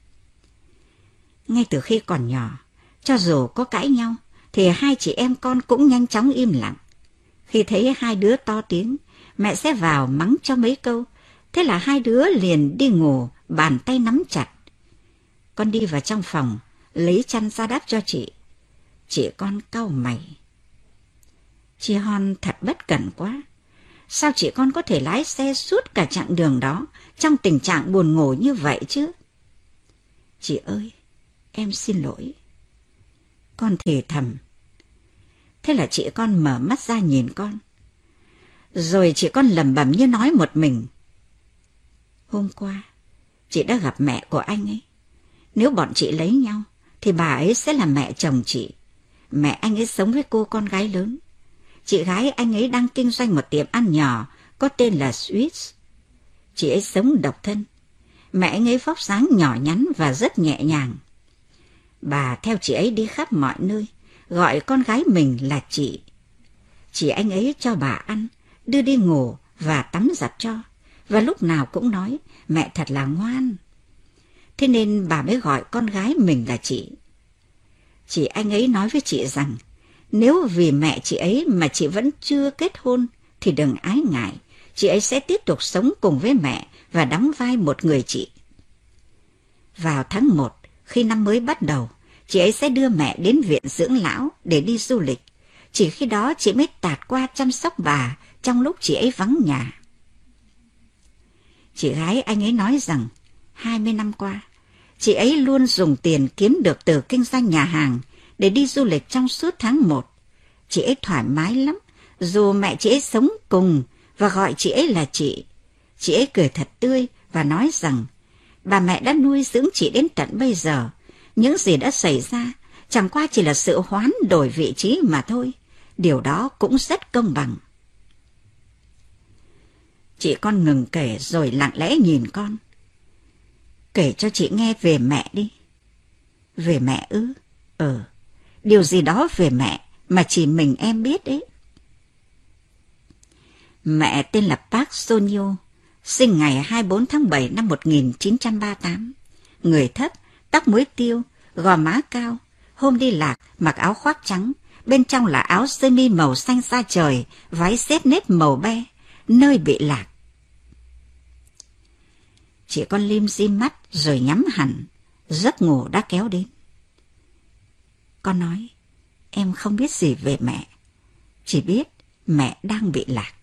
Ngay từ khi còn nhỏ, cho dù có cãi nhau, thì hai chị em con cũng nhanh chóng im lặng. Khi thấy hai đứa to tiếng, mẹ sẽ vào mắng cho mấy câu. Thế là hai đứa liền đi ngủ, bàn tay nắm chặt. Con đi vào trong phòng, lấy chăn ra đắp cho chị. Chị con cau mày. Chị Hon thật bất cẩn quá. Sao chị con có thể lái xe suốt cả chặng đường đó trong tình trạng buồn ngủ như vậy chứ? Chị ơi, em xin lỗi. Con thì thầm. Thế là chị con mở mắt ra nhìn con. Rồi chị con lẩm bẩm như nói một mình. Hôm qua, chị đã gặp mẹ của anh ấy. Nếu bọn chị lấy nhau, thì bà ấy sẽ là mẹ chồng chị. Mẹ anh ấy sống với cô con gái lớn. Chị gái anh ấy đang kinh doanh một tiệm ăn nhỏ có tên là Swiss. Chị ấy sống độc thân. Mẹ anh ấy vóc dáng nhỏ nhắn và rất nhẹ nhàng. Bà theo chị ấy đi khắp mọi nơi, gọi con gái mình là chị. Chị anh ấy cho bà ăn, đưa đi ngủ và tắm giặt cho. và lúc nào cũng nói mẹ thật là ngoan. Thế nên bà mới gọi con gái mình là chị. Chị anh ấy nói với chị rằng nếu vì mẹ chị ấy mà chị vẫn chưa kết hôn thì đừng ái ngại, chị ấy sẽ tiếp tục sống cùng với mẹ và đóng vai một người chị. Vào tháng 1, khi năm mới bắt đầu, chị ấy sẽ đưa mẹ đến viện dưỡng lão để đi du lịch. Chỉ khi đó chị mới tạt qua chăm sóc bà trong lúc chị ấy vắng nhà. Chị gái anh ấy nói rằng 20 năm qua, chị ấy luôn dùng tiền kiếm được từ kinh doanh nhà hàng để đi du lịch trong suốt tháng 1. Chị ấy thoải mái lắm, dù mẹ chị ấy sống cùng và gọi chị ấy là chị. Chị ấy cười thật tươi và nói rằng bà mẹ đã nuôi dưỡng chị đến tận bây giờ. Những gì đã xảy ra chẳng qua chỉ là sự hoán đổi vị trí mà thôi. Điều đó cũng rất công bằng. Chị con ngừng kể rồi lặng lẽ nhìn con. Kể cho chị nghe về mẹ đi. Về mẹ ư? Điều gì đó về mẹ mà chỉ mình em biết đấy. Mẹ tên là Park Sonyo, sinh ngày 24 tháng 7 năm 1938. Người thấp, tóc muối tiêu, gò má cao. Hôm đi lạc mặc áo khoác trắng, bên trong là áo sơ mi màu xanh da trời, váy xếp nếp màu be, nơi bị lạc. Chị con lim dim mắt rồi nhắm hẳn, giấc ngủ đã kéo đến. Con nói, em không biết gì về mẹ, chỉ biết mẹ đang bị lạc.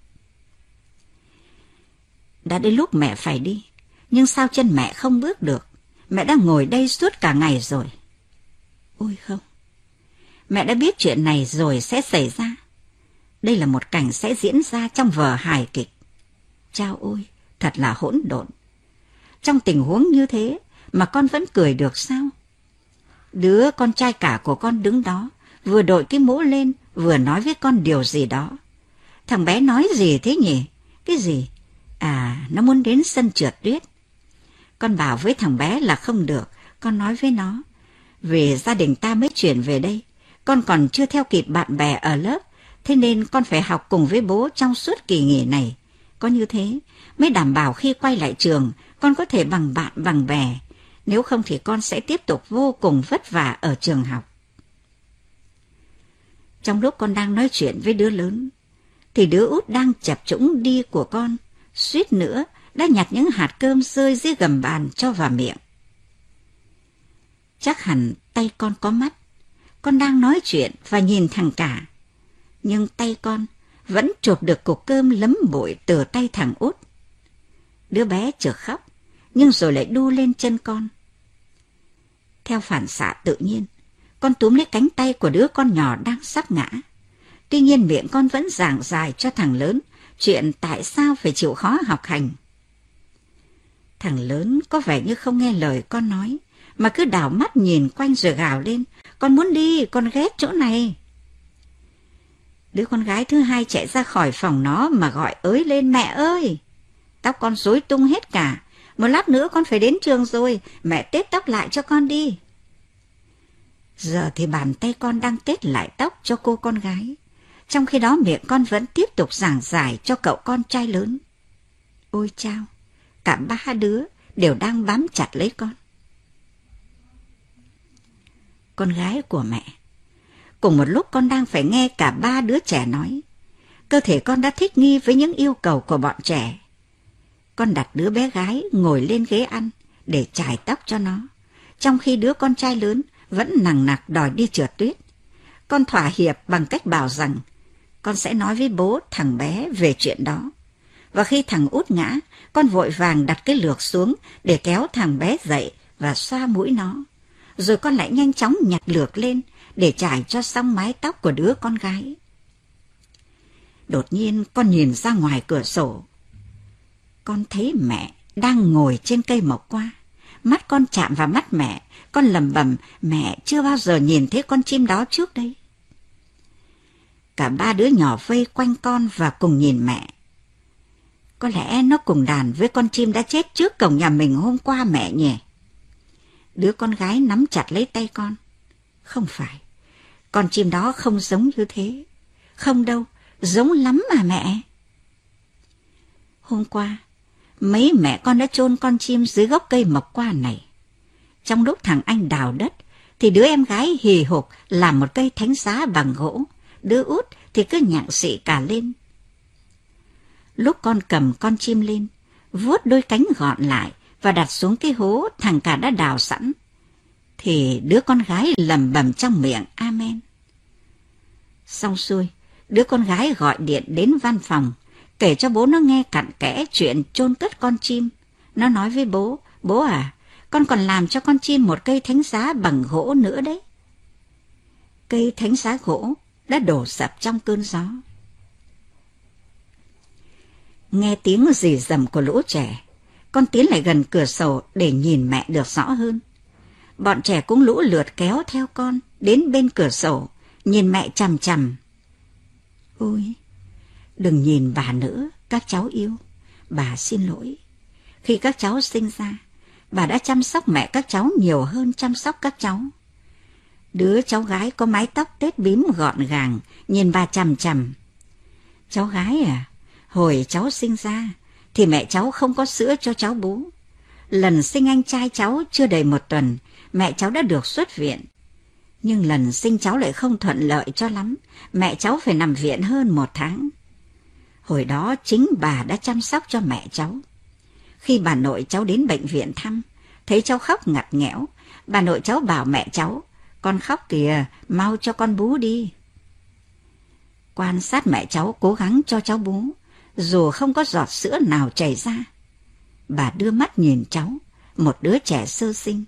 Đã đến lúc mẹ phải đi, nhưng sao chân mẹ không bước được? Mẹ đã ngồi đây suốt cả ngày rồi. Ôi không, mẹ đã biết chuyện này rồi sẽ xảy ra. Đây là một cảnh sẽ diễn ra trong vở hài kịch. Chao ôi, thật là hỗn độn. Trong tình huống như thế mà con vẫn cười được sao? Đứa con trai cả của con đứng đó, vừa đội cái mũ lên, vừa nói với con điều gì đó. Thằng bé nói gì thế nhỉ? Cái gì? À, nó muốn đến sân trượt tuyết. Con bảo với thằng bé là không được. Con nói với nó, vì gia đình ta mới chuyển về đây, con còn chưa theo kịp bạn bè ở lớp, thế nên con phải học cùng với bố trong suốt kỳ nghỉ này. Có như thế mới đảm bảo khi quay lại trường, con có thể bằng bạn bằng bè. Nếu không thì con sẽ tiếp tục vô cùng vất vả ở trường học. Trong lúc con đang nói chuyện với đứa lớn, thì đứa út đang chập chững đi của con, suýt nữa đã nhặt những hạt cơm rơi dưới gầm bàn cho vào miệng. Chắc hẳn tay con có mắt. Con đang nói chuyện và nhìn thằng cả, nhưng tay con vẫn chộp được cục cơm lấm bụi từ tay thằng út. Đứa bé chợt khóc, nhưng rồi lại đu lên chân con. Theo phản xạ tự nhiên, con túm lấy cánh tay của đứa con nhỏ đang sắp ngã. Tuy nhiên miệng con vẫn giảng giải cho thằng lớn chuyện tại sao phải chịu khó học hành. Thằng lớn có vẻ như không nghe lời con nói, mà cứ đảo mắt nhìn quanh rồi gào lên, con muốn đi, con ghét chỗ này. Đứa con gái thứ hai chạy ra khỏi phòng nó mà gọi ới lên, mẹ ơi! Tóc con rối tung hết cả, một lát nữa con phải đến trường rồi, mẹ tết tóc lại cho con đi. Giờ thì bàn tay con đang tết lại tóc cho cô con gái, trong khi đó miệng con vẫn tiếp tục giảng giải cho cậu con trai lớn. Ôi chao, cả ba đứa đều đang bám chặt lấy con. Con gái của mẹ. Cùng một lúc con đang phải nghe cả ba đứa trẻ nói. Cơ thể con đã thích nghi với những yêu cầu của bọn trẻ. Con đặt đứa bé gái ngồi lên ghế ăn để chải tóc cho nó, trong khi đứa con trai lớn vẫn nằng nặc đòi đi trượt tuyết. Con thỏa hiệp bằng cách bảo rằng con sẽ nói với bố thằng bé về chuyện đó. Và khi thằng út ngã, con vội vàng đặt cái lược xuống để kéo thằng bé dậy và xoa mũi nó. Rồi con lại nhanh chóng nhặt lược lên để chải cho xong mái tóc của đứa con gái. Đột nhiên con nhìn ra ngoài cửa sổ. Con thấy mẹ đang ngồi trên cây mộc qua. Mắt con chạm vào mắt mẹ, con lẩm bẩm, mẹ chưa bao giờ nhìn thấy con chim đó trước đây. Cả ba đứa nhỏ vây quanh con và cùng nhìn mẹ. Có lẽ nó cùng đàn với con chim đã chết trước cổng nhà mình hôm qua mẹ nhỉ? Đứa con gái nắm chặt lấy tay con. Không phải, con chim đó không giống như thế. Không đâu, giống lắm mà mẹ. Hôm qua, mấy mẹ con đã chôn con chim dưới gốc cây mộc qua này. Trong lúc thằng anh đào đất, thì đứa em gái hì hục làm một cây thánh giá bằng gỗ, đứa út thì cứ nhặng xị cả lên. Lúc con cầm con chim lên, vuốt đôi cánh gọn lại và đặt xuống cái hố thằng cả đã đào sẵn, thì đứa con gái lẩm bẩm trong miệng amen. Xong xuôi, đứa con gái gọi điện đến văn phòng, kể cho bố nó nghe cặn kẽ chuyện chôn cất con chim. Nó nói với bố, bố à, con còn làm cho con chim một cây thánh giá bằng gỗ nữa đấy. Cây thánh giá gỗ đã đổ sập trong cơn gió. Nghe tiếng rì rầm của lũ trẻ, con tiến lại gần cửa sổ để nhìn mẹ được rõ hơn. Bọn trẻ cũng lũ lượt kéo theo con đến bên cửa sổ, nhìn mẹ chằm chằm. Ôi, đừng nhìn bà nữa, các cháu yêu. Bà xin lỗi. Khi các cháu sinh ra, bà đã chăm sóc mẹ các cháu nhiều hơn chăm sóc các cháu. Đứa cháu gái có mái tóc tết bím gọn gàng, nhìn bà chằm chằm. Cháu gái à, hồi cháu sinh ra, thì mẹ cháu không có sữa cho cháu bú. Lần sinh anh trai cháu chưa đầy 1 tuần, mẹ cháu đã được xuất viện. Nhưng lần sinh cháu lại không thuận lợi cho lắm, mẹ cháu phải nằm viện hơn 1 tháng. Hồi đó chính bà đã chăm sóc cho mẹ cháu. Khi bà nội cháu đến bệnh viện thăm, thấy cháu khóc ngặt nghẽo, bà nội cháu bảo mẹ cháu, con khóc kìa, mau cho con bú đi. Quan sát mẹ cháu cố gắng cho cháu bú, dù không có giọt sữa nào chảy ra. Bà đưa mắt nhìn cháu, một đứa trẻ sơ sinh.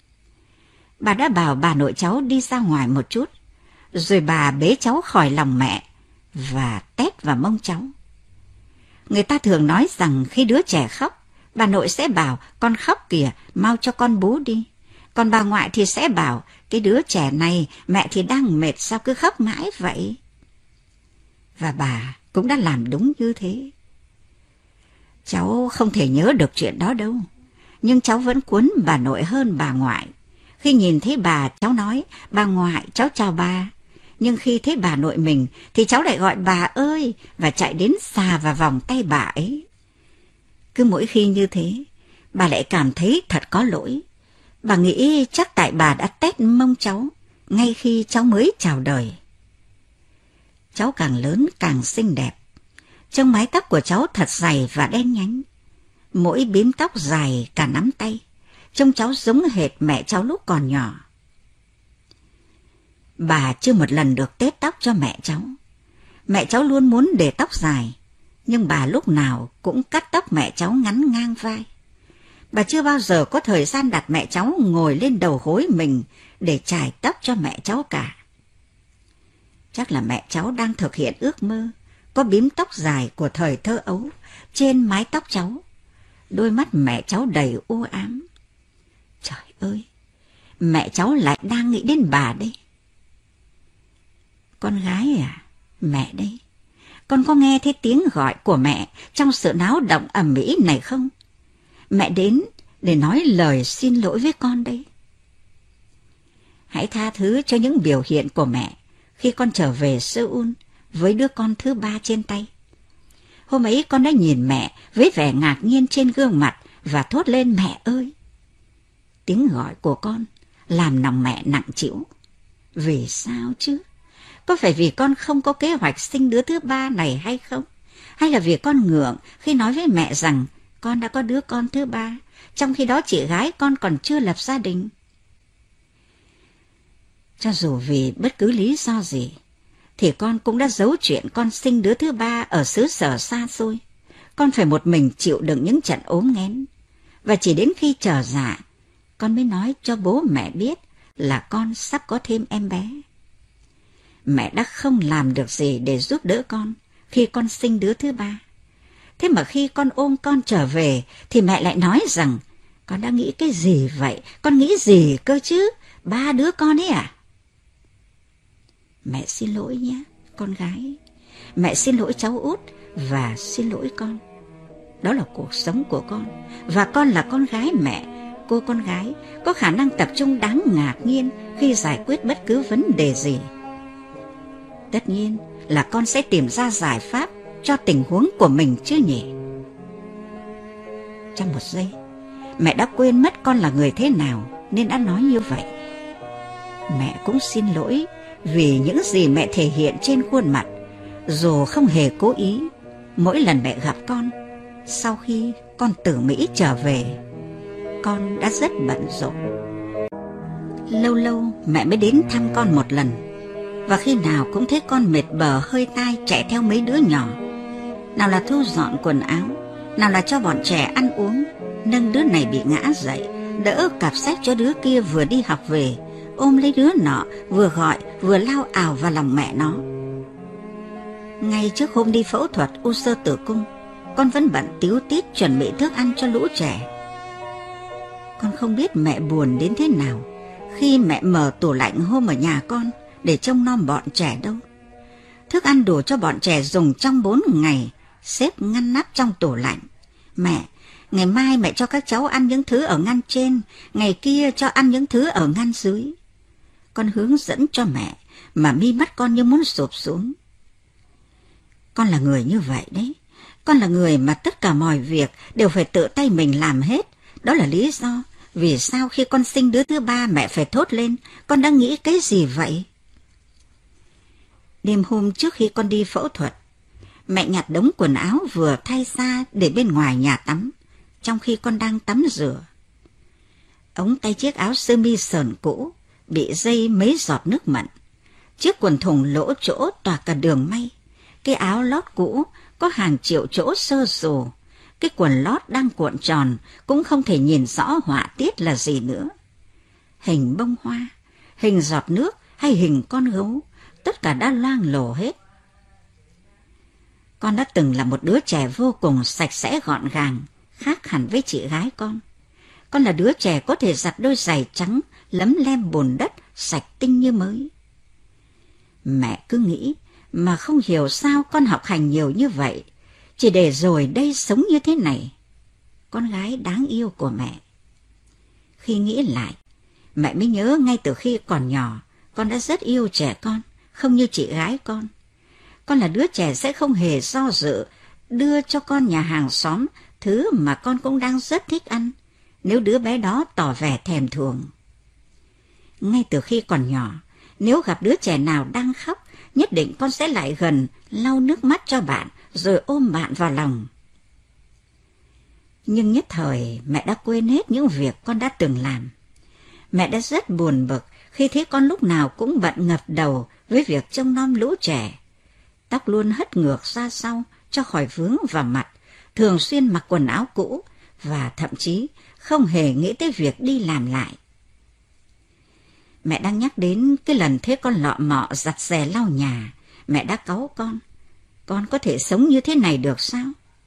Bà đã bảo bà nội cháu đi ra ngoài một chút, rồi bà bế cháu khỏi lòng mẹ và tét vào mông cháu. Người ta thường nói rằng khi đứa trẻ khóc, bà nội sẽ bảo con khóc kìa, mau cho con bú đi. Còn bà ngoại thì sẽ bảo cái đứa trẻ này mẹ thì đang mệt sao cứ khóc mãi vậy. Và bà cũng đã làm đúng như thế. Cháu không thể nhớ được chuyện đó đâu, nhưng cháu vẫn cuốn bà nội hơn bà ngoại. Khi nhìn thấy bà, cháu nói, bà ngoại, cháu chào bà. Nhưng khi thấy bà nội mình, thì cháu lại gọi bà ơi, và chạy đến xà vào vòng tay bà ấy. Cứ mỗi khi như thế, bà lại cảm thấy thật có lỗi. Bà nghĩ chắc tại bà đã tét mông cháu, ngay khi cháu mới chào đời. Cháu càng lớn càng xinh đẹp. Trông mái tóc của cháu thật dày và đen nhánh. Mỗi bím tóc dài cả nắm tay. Trông cháu giống hệt mẹ cháu lúc còn nhỏ. Bà chưa một lần được tết tóc cho mẹ cháu. Mẹ cháu luôn muốn để tóc dài, nhưng bà lúc nào cũng cắt tóc mẹ cháu ngắn ngang vai. Bà chưa bao giờ có thời gian đặt mẹ cháu ngồi lên đầu gối mình để chải tóc cho mẹ cháu cả. Chắc là mẹ cháu đang thực hiện ước mơ có bím tóc dài của thời thơ ấu trên mái tóc cháu. Đôi mắt mẹ cháu đầy u ám. Trời ơi, mẹ cháu lại đang nghĩ đến bà đây. Con gái à, mẹ đây. Con có nghe thấy tiếng gọi của mẹ trong sự náo động ầm ĩ này không? Mẹ đến để nói lời xin lỗi với con đây. Hãy tha thứ cho những biểu hiện của mẹ khi con trở về Seoul với đứa con thứ 3 trên tay. Hôm ấy con đã nhìn mẹ với vẻ ngạc nhiên trên gương mặt và thốt lên mẹ ơi. Tiếng gọi của con làm lòng mẹ nặng trĩu. Vì sao chứ? Có phải vì con không có kế hoạch sinh đứa thứ 3 này hay không? Hay là vì con ngượng khi nói với mẹ rằng con đã có đứa con thứ 3, trong khi đó chị gái con còn chưa lập gia đình? Cho dù vì bất cứ lý do gì, thì con cũng đã giấu chuyện con sinh đứa thứ 3 ở xứ sở xa xôi. Con phải một mình chịu đựng những trận ốm nghén. Và chỉ đến khi trở dạ, con mới nói cho bố mẹ biết là con sắp có thêm em bé. Mẹ đã không làm được gì để giúp đỡ con khi con sinh đứa thứ 3. Thế mà khi con ôm con trở về thì mẹ lại nói rằng con đã nghĩ cái gì vậy? Con nghĩ gì cơ chứ? 3 đứa con ấy à? Mẹ xin lỗi nhé, con gái. Mẹ xin lỗi cháu út và xin lỗi con. Đó là cuộc sống của con. Và con là con gái mẹ. Cô con gái có khả năng tập trung đáng ngạc nhiên khi giải quyết bất cứ vấn đề gì. Tất nhiên là con sẽ tìm ra giải pháp cho tình huống của mình chứ nhỉ? Trong một giây, mẹ đã quên mất con là người thế nào nên đã nói như vậy. Mẹ cũng xin lỗi vì những gì mẹ thể hiện trên khuôn mặt, dù không hề cố ý. Mỗi lần mẹ gặp con, sau khi con từ Mỹ trở về, con đã rất bận rộn. Lâu lâu mẹ mới đến thăm con một lần, và khi nào cũng thấy con mệt bờ hơi tai chạy theo mấy đứa nhỏ. Nào là thu dọn quần áo, nào là cho bọn trẻ ăn uống, nâng đứa này bị ngã dậy, đỡ cặp sách cho đứa kia vừa đi học về, ôm lấy đứa nọ, vừa gọi vừa lao ào vào lòng mẹ nó. Ngay trước hôm đi phẫu thuật u xơ tử cung, con vẫn bận tíu tít chuẩn bị thức ăn cho lũ trẻ. Con không biết mẹ buồn đến thế nào khi mẹ mở tủ lạnh hôm ở nhà con để trông nom bọn trẻ đâu. Thức ăn đủ cho bọn trẻ dùng trong 4 ngày, xếp ngăn nắp trong tủ lạnh. Mẹ, ngày mai mẹ cho các cháu ăn những thứ ở ngăn trên, ngày kia cho ăn những thứ ở ngăn dưới. Con hướng dẫn cho mẹ mà mi mắt con như muốn sụp xuống. Con là người như vậy đấy. Con là người mà tất cả mọi việc đều phải tự tay mình làm hết. Đó là lý do vì sao khi con sinh đứa thứ 3 mẹ phải thốt lên, con đang nghĩ cái gì vậy? Đêm hôm trước khi con đi phẫu thuật, mẹ nhặt đống quần áo vừa thay ra để bên ngoài nhà tắm, trong khi con đang tắm rửa. Ống tay chiếc áo sơ mi sờn cũ, bị dây mấy giọt nước mặn. Chiếc quần thùng lỗ chỗ tỏa cả đường may. Cái áo lót cũ có hàng triệu chỗ sơ sù. Cái quần lót đang cuộn tròn cũng không thể nhìn rõ họa tiết là gì nữa. Hình bông hoa, hình giọt nước hay hình con gấu, tất cả đã loang lổ hết. Con đã từng là một đứa trẻ vô cùng sạch sẽ gọn gàng, khác hẳn với chị gái con. Con là đứa trẻ có thể giặt đôi giày trắng, lấm lem bùn đất, sạch tinh như mới. Mẹ cứ nghĩ mà không hiểu sao con học hành nhiều như vậy, chỉ để rồi đây sống như thế này. Con gái đáng yêu của mẹ. Khi nghĩ lại, mẹ mới nhớ ngay từ khi còn nhỏ, con đã rất yêu trẻ con, không như chị gái con. Con là đứa trẻ sẽ không hề do dự đưa cho con nhà hàng xóm thứ mà con cũng đang rất thích ăn, nếu đứa bé đó tỏ vẻ thèm thuồng. Ngay từ khi còn nhỏ, nếu gặp đứa trẻ nào đang khóc, nhất định con sẽ lại gần, lau nước mắt cho bạn, rồi ôm bạn vào lòng. Nhưng nhất thời, mẹ đã quên hết những việc con đã từng làm. Mẹ đã rất buồn bực khi thấy con lúc nào cũng bận ngập đầu với việc trông nom lũ trẻ. Tóc luôn hất ngược ra sau cho khỏi vướng vào mặt, thường xuyên mặc quần áo cũ và thậm chí không hề nghĩ tới việc đi làm lại. Mẹ đang nhắc đến cái lần thấy con lọ mọ giặt giè lau nhà, mẹ đã cáu con có thể sống như thế này được sao?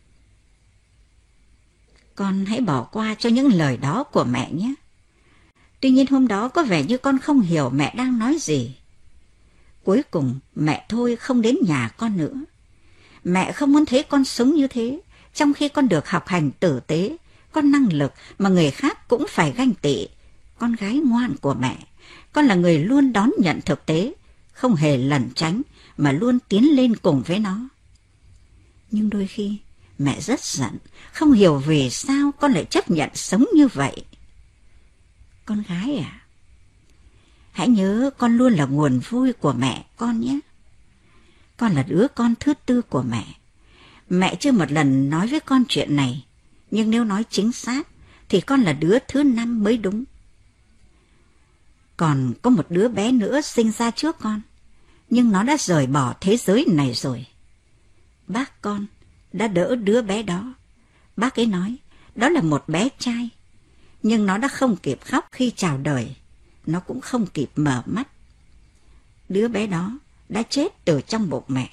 Con hãy bỏ qua cho những lời đó của mẹ nhé. Tuy nhiên hôm đó có vẻ như con không hiểu mẹ đang nói gì. Cuối cùng mẹ thôi không đến nhà con nữa. Mẹ không muốn thấy con sống như thế, trong khi con được học hành tử tế, có năng lực mà người khác cũng phải ganh tị. Con gái ngoan của mẹ, con là người luôn đón nhận thực tế, không hề lẩn tránh mà luôn tiến lên cùng với nó. Nhưng đôi khi mẹ rất giận, không hiểu vì sao con lại chấp nhận sống như vậy. Con gái à, hãy nhớ con luôn là nguồn vui của mẹ con nhé. Con là đứa con thứ 4 của mẹ. Mẹ chưa một lần nói với con chuyện này, nhưng nếu nói chính xác thì con là đứa thứ 5 mới đúng. Còn có một đứa bé nữa sinh ra trước con, nhưng nó đã rời bỏ thế giới này rồi. Bác con đã đỡ đứa bé đó. Bác ấy nói đó là một bé trai, nhưng nó đã không kịp khóc khi chào đời, nó cũng không kịp mở mắt. Đứa bé đó đã chết từ trong bụng mẹ.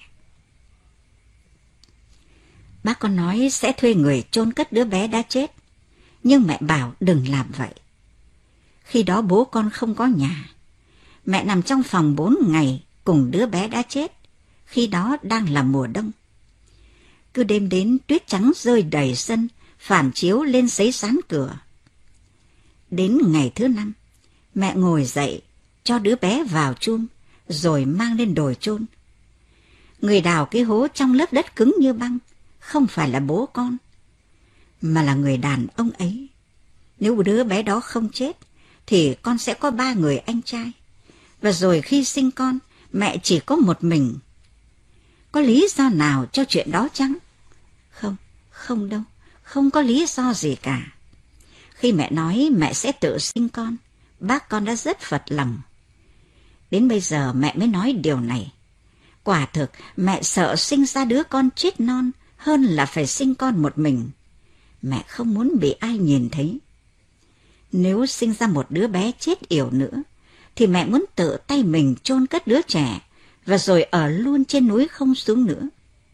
Bác con nói sẽ thuê người chôn cất đứa bé đã chết, nhưng mẹ bảo đừng làm vậy. Khi đó bố con không có nhà. Mẹ nằm trong phòng 4 ngày cùng đứa bé đã chết, khi đó đang là mùa đông. Cứ đêm đến tuyết trắng rơi đầy sân, phản chiếu lên giấy dán cửa. Đến ngày thứ 5, mẹ ngồi dậy, cho đứa bé vào chum, rồi mang lên đồi chôn. Người đào cái hố trong lớp đất cứng như băng, không phải là bố con. mà là người đàn ông ấy. Nếu đứa bé đó không chết, thì con sẽ có 3 người anh trai. Và rồi khi sinh con, mẹ chỉ có một mình. Có lý do nào cho chuyện đó chăng? Không, không đâu, không có lý do gì cả. Khi mẹ nói mẹ sẽ tự sinh con, bác con đã rất phật lòng. Đến bây giờ mẹ mới nói điều này. Quả thực mẹ sợ sinh ra đứa con chết non hơn là phải sinh con một mình. Mẹ không muốn bị ai nhìn thấy. Nếu sinh ra một đứa bé chết yểu nữa, thì mẹ muốn tự tay mình chôn cất đứa trẻ và rồi ở luôn trên núi không xuống nữa.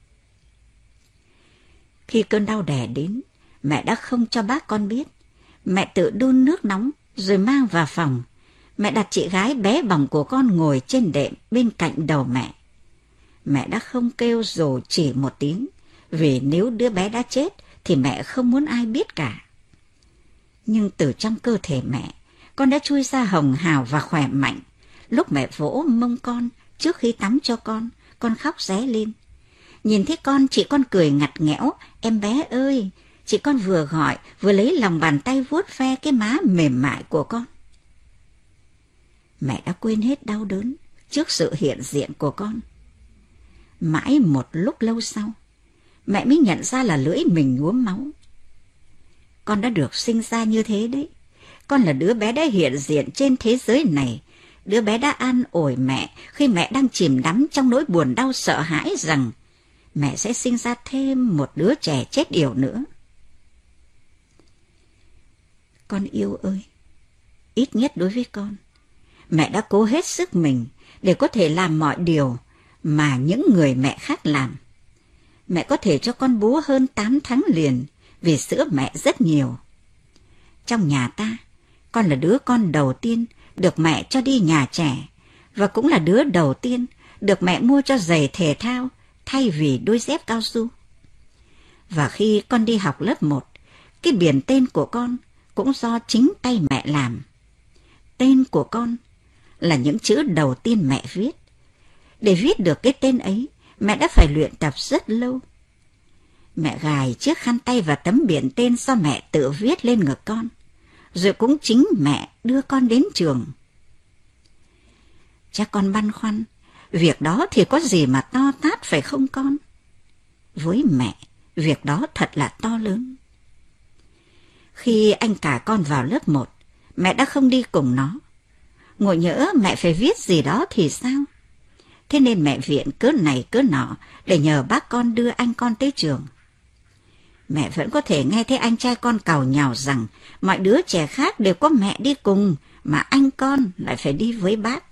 Khi cơn đau đẻ đến, mẹ đã không cho bác con biết. Mẹ tự đun nước nóng rồi mang vào phòng. Mẹ đặt chị gái bé bỏng của con ngồi trên đệm bên cạnh đầu mẹ. Mẹ đã không kêu dù chỉ một tiếng, vì nếu đứa bé đã chết thì mẹ không muốn ai biết cả. Nhưng từ trong cơ thể mẹ, con đã chui ra hồng hào và khỏe mạnh. Lúc mẹ vỗ mông con trước khi tắm cho con khóc ré lên. Nhìn thấy con, chị con cười ngặt nghẽo, em bé ơi. Chị con vừa gọi, vừa lấy lòng bàn tay vuốt ve cái má mềm mại của con. Mẹ đã quên hết đau đớn trước sự hiện diện của con. Mãi một lúc lâu sau, mẹ mới nhận ra là lưỡi mình nhuốm máu. Con đã được sinh ra như thế đấy. Con là đứa bé đã hiện diện trên thế giới này. Đứa bé đã an ủi mẹ khi mẹ đang chìm đắm trong nỗi buồn đau sợ hãi rằng mẹ sẽ sinh ra thêm một đứa trẻ chết yểu nữa. Con yêu ơi, ít nhất đối với con, mẹ đã cố hết sức mình để có thể làm mọi điều mà những người mẹ khác làm. Mẹ có thể cho con bú hơn 8 tháng liền vì sữa mẹ rất nhiều. Trong nhà ta, con là đứa con đầu tiên được mẹ cho đi nhà trẻ và cũng là đứa đầu tiên được mẹ mua cho giày thể thao thay vì đôi dép cao su. Và khi con đi học lớp 1, cái biển tên của con cũng do chính tay mẹ làm. Tên của con là những chữ đầu tiên mẹ viết. Để viết được cái tên ấy, mẹ đã phải luyện tập rất lâu. Mẹ gài chiếc khăn tay và tấm biển tên do mẹ tự viết lên ngực con, rồi cũng chính mẹ đưa con đến trường. Chắc con băn khoăn, việc đó thì có gì mà to tát phải không con? Với mẹ, việc đó thật là to lớn. Khi anh cả con vào lớp 1, mẹ đã không đi cùng nó. Ngộ nhỡ mẹ phải viết gì đó thì sao? Thế nên mẹ viện cớ này cớ nọ để nhờ bác con đưa anh con tới trường. Mẹ vẫn có thể nghe thấy anh trai con càu nhàu rằng mọi đứa trẻ khác đều có mẹ đi cùng, mà anh con lại phải đi với bác.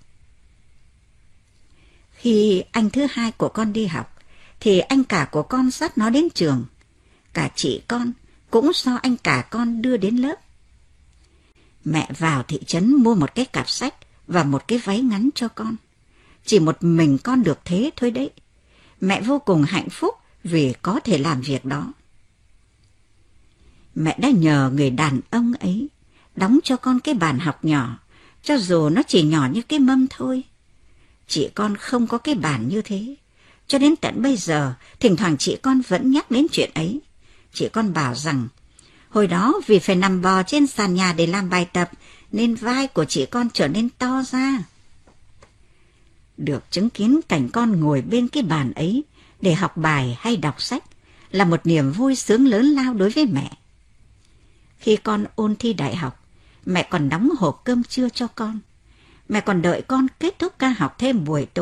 Khi anh thứ hai của con đi học, thì anh cả của con dắt nó đến trường. Cả chị con cũng do anh cả con đưa đến lớp. Mẹ vào thị trấn mua một cái cặp sách và một cái váy ngắn cho con. Chỉ một mình con được thế thôi đấy. Mẹ vô cùng hạnh phúc vì có thể làm việc đó. Mẹ đã nhờ người đàn ông ấy đóng cho con cái bàn học nhỏ, cho dù nó chỉ nhỏ như cái mâm thôi. Chị con không có cái bàn như thế, cho đến tận bây giờ, thỉnh thoảng chị con vẫn nhắc đến chuyện ấy. Chị con bảo rằng, hồi đó vì phải nằm bò trên sàn nhà để làm bài tập, nên vai của chị con trở nên to ra. Được chứng kiến cảnh con ngồi bên cái bàn ấy để học bài hay đọc sách là một niềm vui sướng lớn lao đối với mẹ. Khi con ôn thi đại học, mẹ còn đóng hộp cơm trưa cho con. Mẹ còn đợi con kết thúc ca học thêm buổi tối.